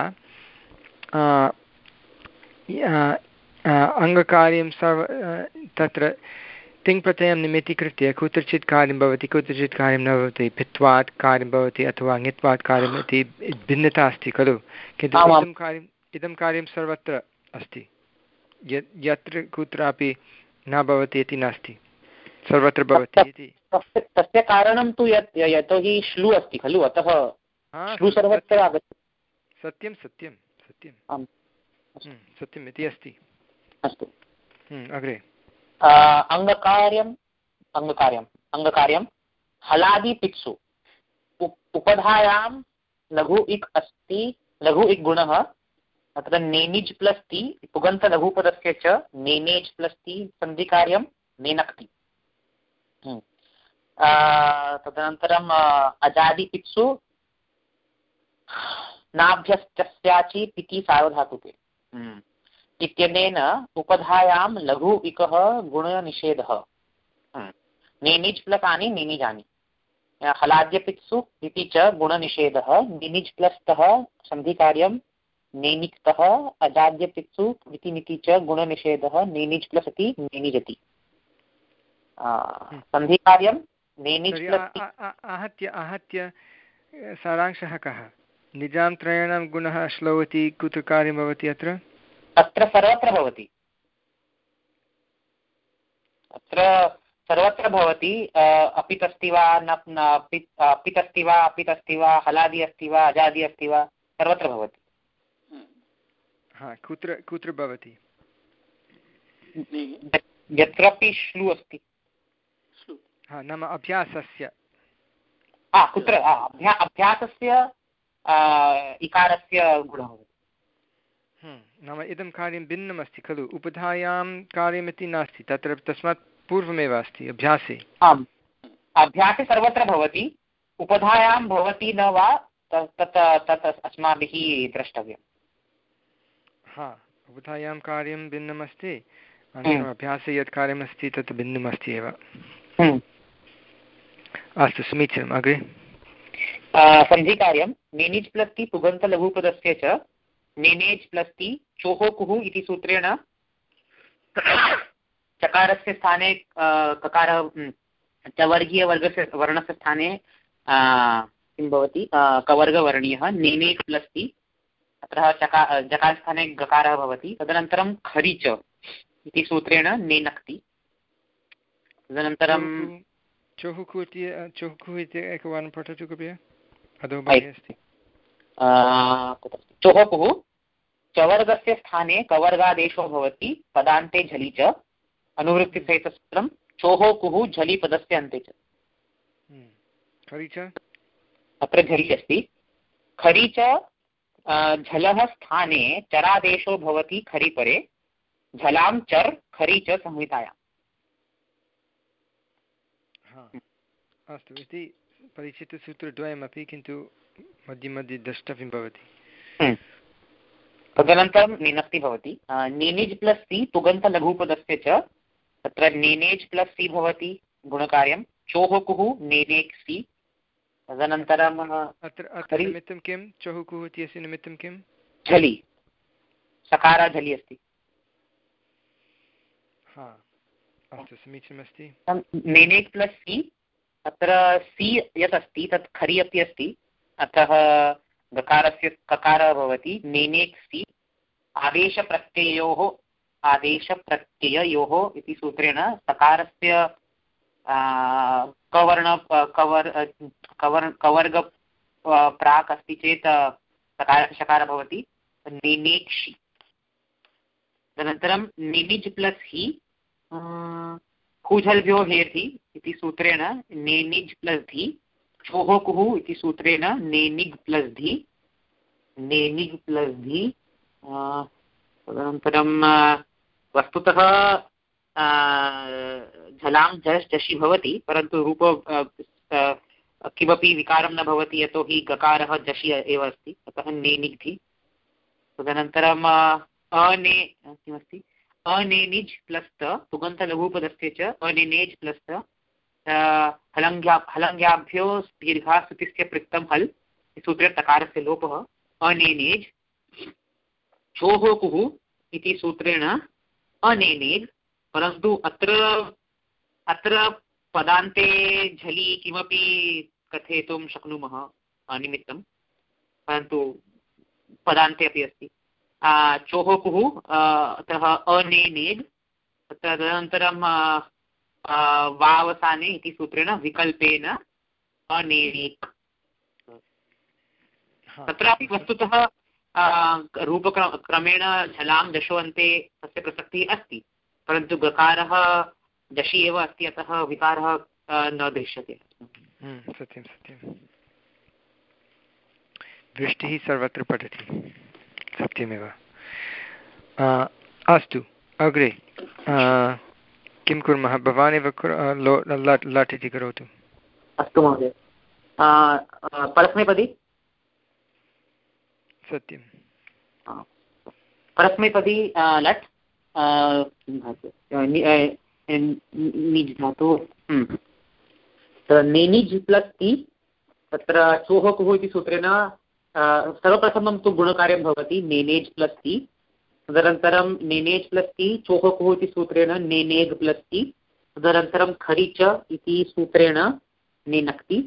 अङ्गकार्यं सर्व तत्र तिङ्प्रत्ययं निमित्तीकृत्य कुत्रचित् कार्यं भवति कुत्रचित् कार्यं न भवति, भित्वात् कार्यं भवति अथवा ङित्वात् कार्यम् इति भिन्नता अस्ति खलु। किन्तु इदं कार्यम् इदं कार्यं सर्वत्र अस्ति, यत् यत्र कुत्रापि न भवति इति नास्ति, सर्वत्र भवति इति। तस्य कारणं तु यत् यतोहि श्लू अस्ति खलु, अतः श्लू सर्वत्र आगच्छति। सत्यं सत्यं सत्यं सत्यम् इति अस्ति। अस्तु अग्रे अङ्गकार्यम् अङ्गकार्यम् अङ्गकार्यं हलादिपित्सु उपधायां लघु इक् अस्ति, लघु इक् गुणः। अत्र नेनिज् प्लस् ति पुगन्तलघुपदस्य च नेनेज् प्लस् ति सन्धिकार्यं नेनक्ति। तदनन्तरम् अजादिपित्सु नाभ्यस्त्याचि पिति सार्वधातुके इत्यनेन उपधायां लघु इकः गुणनिषेधः। नेनिज् प्लस् आनि नेनिजानि हलाद्यपित्सु इति च गुणनिषेधः। नेनिज् प्लस् तः सन्धिकार्यं नेनिक्तः। अजाद्यपित्सु इति निति च गुणनिषेधः। नेनिज् प्लस् इति नेनिजति सन्धिकार्यं नेनिज् प्लस्। आहत्य आहत्य सारांशः कः? निजां त्रयाणां गुणः श्लौ इति कुत्र कार्यं भवति? अत्र अत्र सर्वत्र भवति, अत्र सर्वत्र भवति। अपित् अस्ति वा न अपित् अस्ति वा अपित् अस्ति वा हलादि अस्ति वा अजादि अस्ति वा सर्वत्र भवति। हा, कुत्र कुत्र भवति? यत्रापि श्लू अस्ति हा नाम अभ्यासस्य कुत्र अभ्या अभ्यासस्य इकारस्य गुणः नाम इदं कार्यं भिन्नमस्ति खलु उपधायां कार्यमिति नास्ति तत्र तस्मात् पूर्वमेव अस्ति अभ्यासे आम् अभ्यासे सर्वत्र भवति उपधायां भवति न वा तत् तत् अस्माभिः द्रष्टव्यम् हा उपधायां कार्यं भिन्नमस्ति अनन्तरम् अभ्यासे यत् कार्यमस्ति तत् भिन्नमस्ति एव अस्तु समीचीनम् अग्रे सन्धिकार्यं नेनिज् प्लस् ति पुगन्तलघुपदस्य च नेनेज् प्लस् ति चोः कुः इति सूत्रेण चकारस्य स्थाने ककारः चवर्गीयवर्गस्य वर्णस्य स्थाने किं भवति कवर्गवर्णीयः नेनेज् प्लस् ति अत्र चकार जकारस्थाने गकारः भवति तदनन्तरं खरि च इति सूत्रेण नेनक्ति तदनन्तरं चोहुकु इति चोहुकु इति एकवारं पठतु कृपया अधोभागे अस्ति चोहुकुः चवर्गस्य स्थाने कवर्गादेशो भवति पदान्ते झलि च अनुवृत्तिसहितसूत्रं चोहुकुः झलि पदस्य अन्ते च खरि च अत्र झलि अस्ति खरि च झलः स्थाने चरादेशो भवति खरि परे झलां चर् खरि च संहितायाम् अस्तु इति परिचितसूत्रद्वयमपि किन्तु मध्ये मध्ये द्रष्टव्यं भवति तदनन्तरं नेनक्ति भवति नेनेज् प्लस् सि पुगन्तलघुपदस्य च तत्र नेनेज् प्लस् सि भवति गुणकार्यं चोहुकुः नेनेक् सि तदनन्तरम् अत्र अत्र निमित्तं किं चोहुकुः इत्यस्य निमित्तं किं झलि सकारः झलि अस्ति हा अस्तु समीचीनमस्ति नेनेक् प्लस् सि अत्र सि यत् अस्ति तत् खरि अपि अस्ति अतः गकारस्य ककारः भवति नेनेक् सि आदेशप्रत्ययोः आदेशप्रत्यययोः इति सूत्रेण सकारस्य कवर्ण कवर् कवर् कवर्ग प्राक् अस्ति चेत् सकार शकारः भवति नेनेक्षि तदनन्तरं नेनिज् प्लस् हि हुझल्भ्यो हेर्धि इति सूत्रेण नेनिज् प्लस् धि चोहुकुः इति सूत्रेण नेनिग् प्लस् धि नेनिग् प्लस् धि तदनन्तरं वस्तुतः झलां झस् झषि भवति परन्तु रूप किमपि विकारं न भवति यतोहि गकारः झषि एव अस्ति अतः नेनिग् धि तदनन्तरम् अने किमस्ति अनेनिज् प्लस् त पुगन्तलघुपदस्य च अनेनेज् प्लस् त हलङ्ग्या हलङ्ग्याभ्यो दीर्घा स्तुतिस्य पृक्तं हल् सूत्रेण तकारस्य लोपः अनेनेज् चोहुकुः इति सूत्रेण अनेनेज् परन्तु अत्र अत्र पदान्ते झलि किमपि कथयितुं शक्नुमः निमित्तं परन्तु पदान्ते अपि अस्ति चोहुकुः अतः अनेनेज् तदनन्तरं वावसाने इति सूत्रेण विकल्पेन अनेनेक् तत्रापि वस्तुतः रूपक्रमेण झलां दशोन्ते तस्य प्रसक्तिः अस्ति परन्तु गकारः दशि एव अस्ति अतः विकारः न दृश्यते सत्यं सत्यं दृष्टिः सर्वत्र पठति सत्यमेव अस्तु अग्रे किं कुर्मः भवान् एव लट् इति करोतु अस्तु महोदय परस्मैपदी सत्यं परस्मैपदी लट् निज् धातु नेनिज् प्लस् ति तत्र चोहुकुः इति सूत्रेण सर्वप्रथमं तु गुणकार्यं भवति नेनेज् प्लस् ति तदनन्तरं नेनेज् प्लस् ति चोहुकुः इति सूत्रेण नेनेग् प्लस् ति तदनन्तरं खरि च इति सूत्रेण नेनक्ति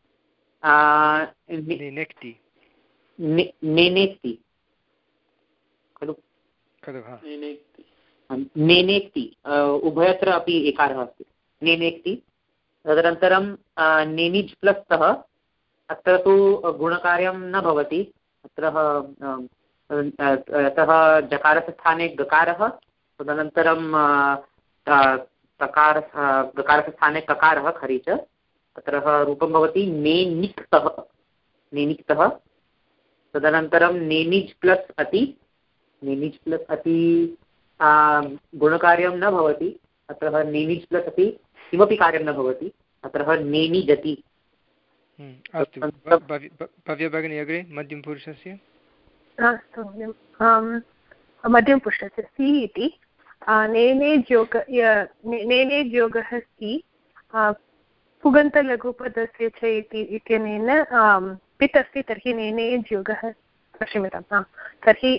नेनेक्ति नेनेक्ति खलु खलु हा नेनेक्ति उभयत्र अपि एकारः अस्ति नेनेक्ति तदनन्तरं नेनिज् प्लस् तः अत्र तु गुणकार्यं न भवति अत्र अतः जकारस्य स्थाने गकारः तदनन्तरं तकार गकारस्य स्थाने ककारः खरि च, तत्र रूपं भवति नेनिक्तः नेनिक्तः। तदनन्तरं नेनिज् प्लस् अति, नेनिज् प्लस् अति गुणकार्यं न भवति, अत्र नेनिज् प्लस् अति किमपि कार्यं न भवति, अत्र नेनिजति। अस्तु भव्य भगिनी अग्रे मध्यमपुरुषस्य। अस्तु मध्यमपुरुषस्य सि इति नेनेज् योग नेनेज् योगः सि पुगन्तलघुपदस्य च इति इत्यनेन पित् अस्ति, तर्हि नेनेज् योगः क्षम्यताम् आं तर्हि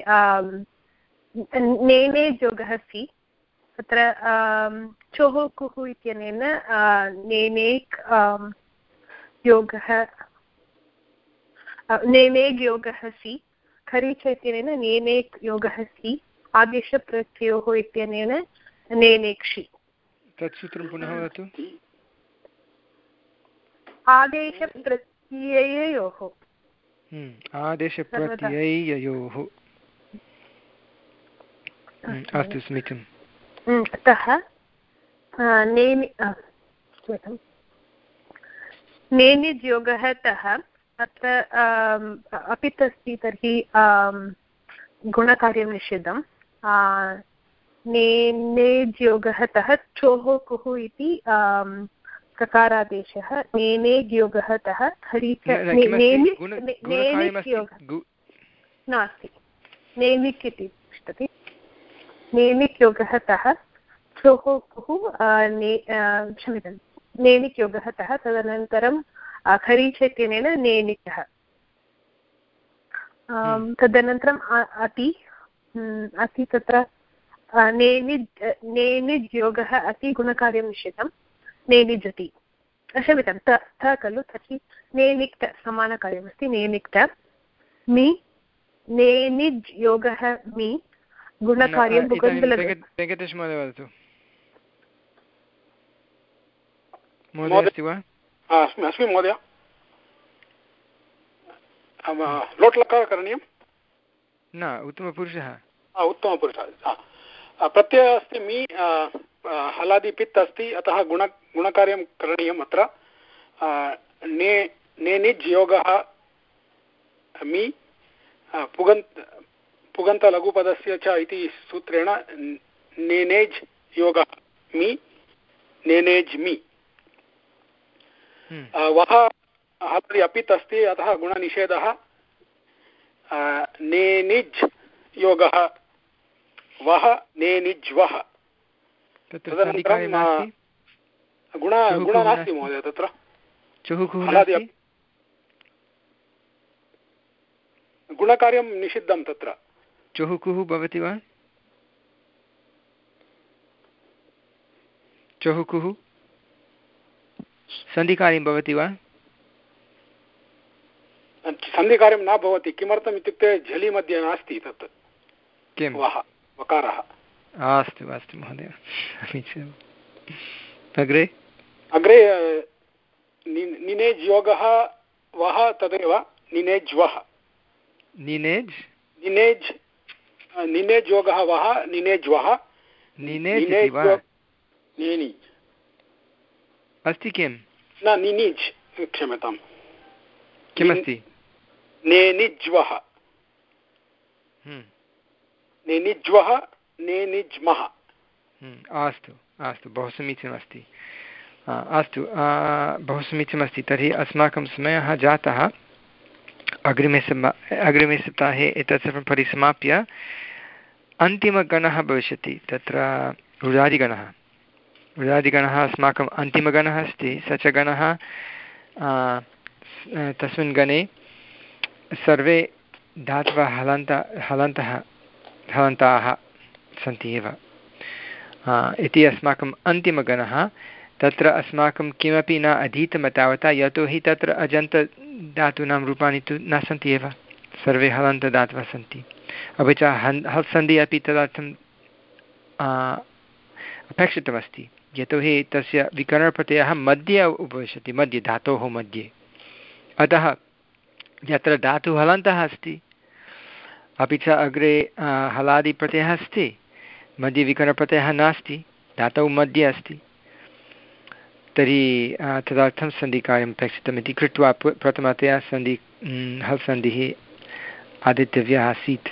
नेनेज् योगः सि, तत्र चोः कुः इत्यनेन नेनेक् योगः नेनेग् योगः सि, खरि च इत्यनेन नेनेक् योगः सि, आदेशप्रत्ययोः इत्यनेन नेनेक्षि। तत् सूत्रं पुनः वदतु। आदेशप्रत्यययोः आदेशप्रत्यययोः अस्तु समीचीनम्। अतः नेनिज् योगः तः अत्र अपित् अस्ति, तर्हि गुणकार्यं निषिद्धं। नेनेज् योगः तः चोः कुः इति ककारादेशः, नेनेग् योगः तः खरि च नेनिक् योगः नास्ति, नेनिक् इति तिष्ठति। नेनिक् योगः तः चोः कुः क्षम्यतां नेनिक् योगः तः, तदनन्तरं खरि च इत्यनेन नेनिकः। तदनन्तरम् अति अति तत्र नेनिज् नेनिज् योगः अति गुणकार्यं निषिद्धं, नेनिजति। क्षम्यतां त थ खलु, तर्हि नेनिक्त समानकार्यमस्ति, नेनिक्त। मि नेनिज् योगः मि गुणकार्यं वेङ्कटेश महोदय वदतु। महोदय अस्ति वा? अस्मि महोदय। लोट्लकार करणीयं न, उत्तमपुरुषः उत्तमपुरुषः प्रत्ययः अस्ति मि, हलादि पित् अस्ति, अतः गुण गुणकार्यं करणीयम्। अत्र ने नेनिज् योगः मि पुगन्त पुगन्तलघुपदस्य च इति सूत्रेण नेनेज् योगः मि नेनेज् मि। वः हलादि अपित् अस्ति, अतः गुणनिषेधः। नेनिज् योगः वः नेनिज्वः। तदनन्तरं गुण गुण नास्ति महोदय, तत्र गुणकार्यं निषिद्धं। तत्र चुः कुः भवति वा? चुः कुः सन्धिकार्यं भवति वा? सन्धिकार्यं न भवति। किमर्थम् इत्युक्ते झलि मध्ये नास्ति तत् किं वः वकारः। अस्तु अस्तु महोदय समीचीनम्। अग्रे अग्रे निनेज् योगः वः तदेव निनेज्वः। निनेज् निनेज् निनेज् योगः वः निनेज्वः। निनेज् निनिज् अस्ति किं? न निनिज्, क्षम्यतां। किमस्ति? नेनिज्वः नेनिज्वः नेनिज्मः। अस्तु अस्तु बहु समीचीनमस्ति। अस्तु बहु समीचीनमस्ति। तर्हि अस्माकं समयः जातः। अग्रिमे सम अग्रिमे सप्ताहे एतत् सर्वं परिसमाप्य अन्तिमगणः भविष्यति, तत्र रुडादिगणः। रुडादिगणः अस्माकम् अन्तिमगणः अस्ति। स च गणः तस्मिन् गणे सर्वे धातवः हलन्त हलन्तः हलन्ताः सन्ति एव इति अस्माकम् अन्तिमगणः। तत्र अस्माकं किमपि न अधीतं तावता, यतोहि तत्र अजन्तधातूनां रूपाणि तु न सन्ति एव, सर्वे हलन्तदातवः सन्ति। अपि च हन् हल् सन्धिः अपि तदर्थं अपेक्षितमस्ति, यतोहि तस्य विकरणप्रत्ययः मध्ये उपविशति, मध्ये धातोः मध्ये। अतः यत्र धातुः हलन्तः अस्ति अपि च अग्रे हलादिप्रत्ययः अस्ति, मध्ये विकरणप्रत्ययः नास्ति, धातौ मध्ये अस्ति तर्हि तदर्थं सन्धिकार्यम् अपेक्षितमिति कृत्वा प्रथमतया सन्धि हल् सन्धिः आदितव्यः आसीत्।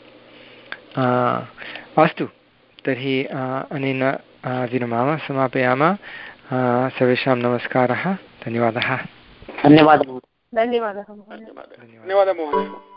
अस्तु तर्हि अनेन विरमामः, समापयामः। सर्वेषां नमस्कारः, धन्यवादः। धन्यवादः धन्यवादः धन्यवादः महोदय।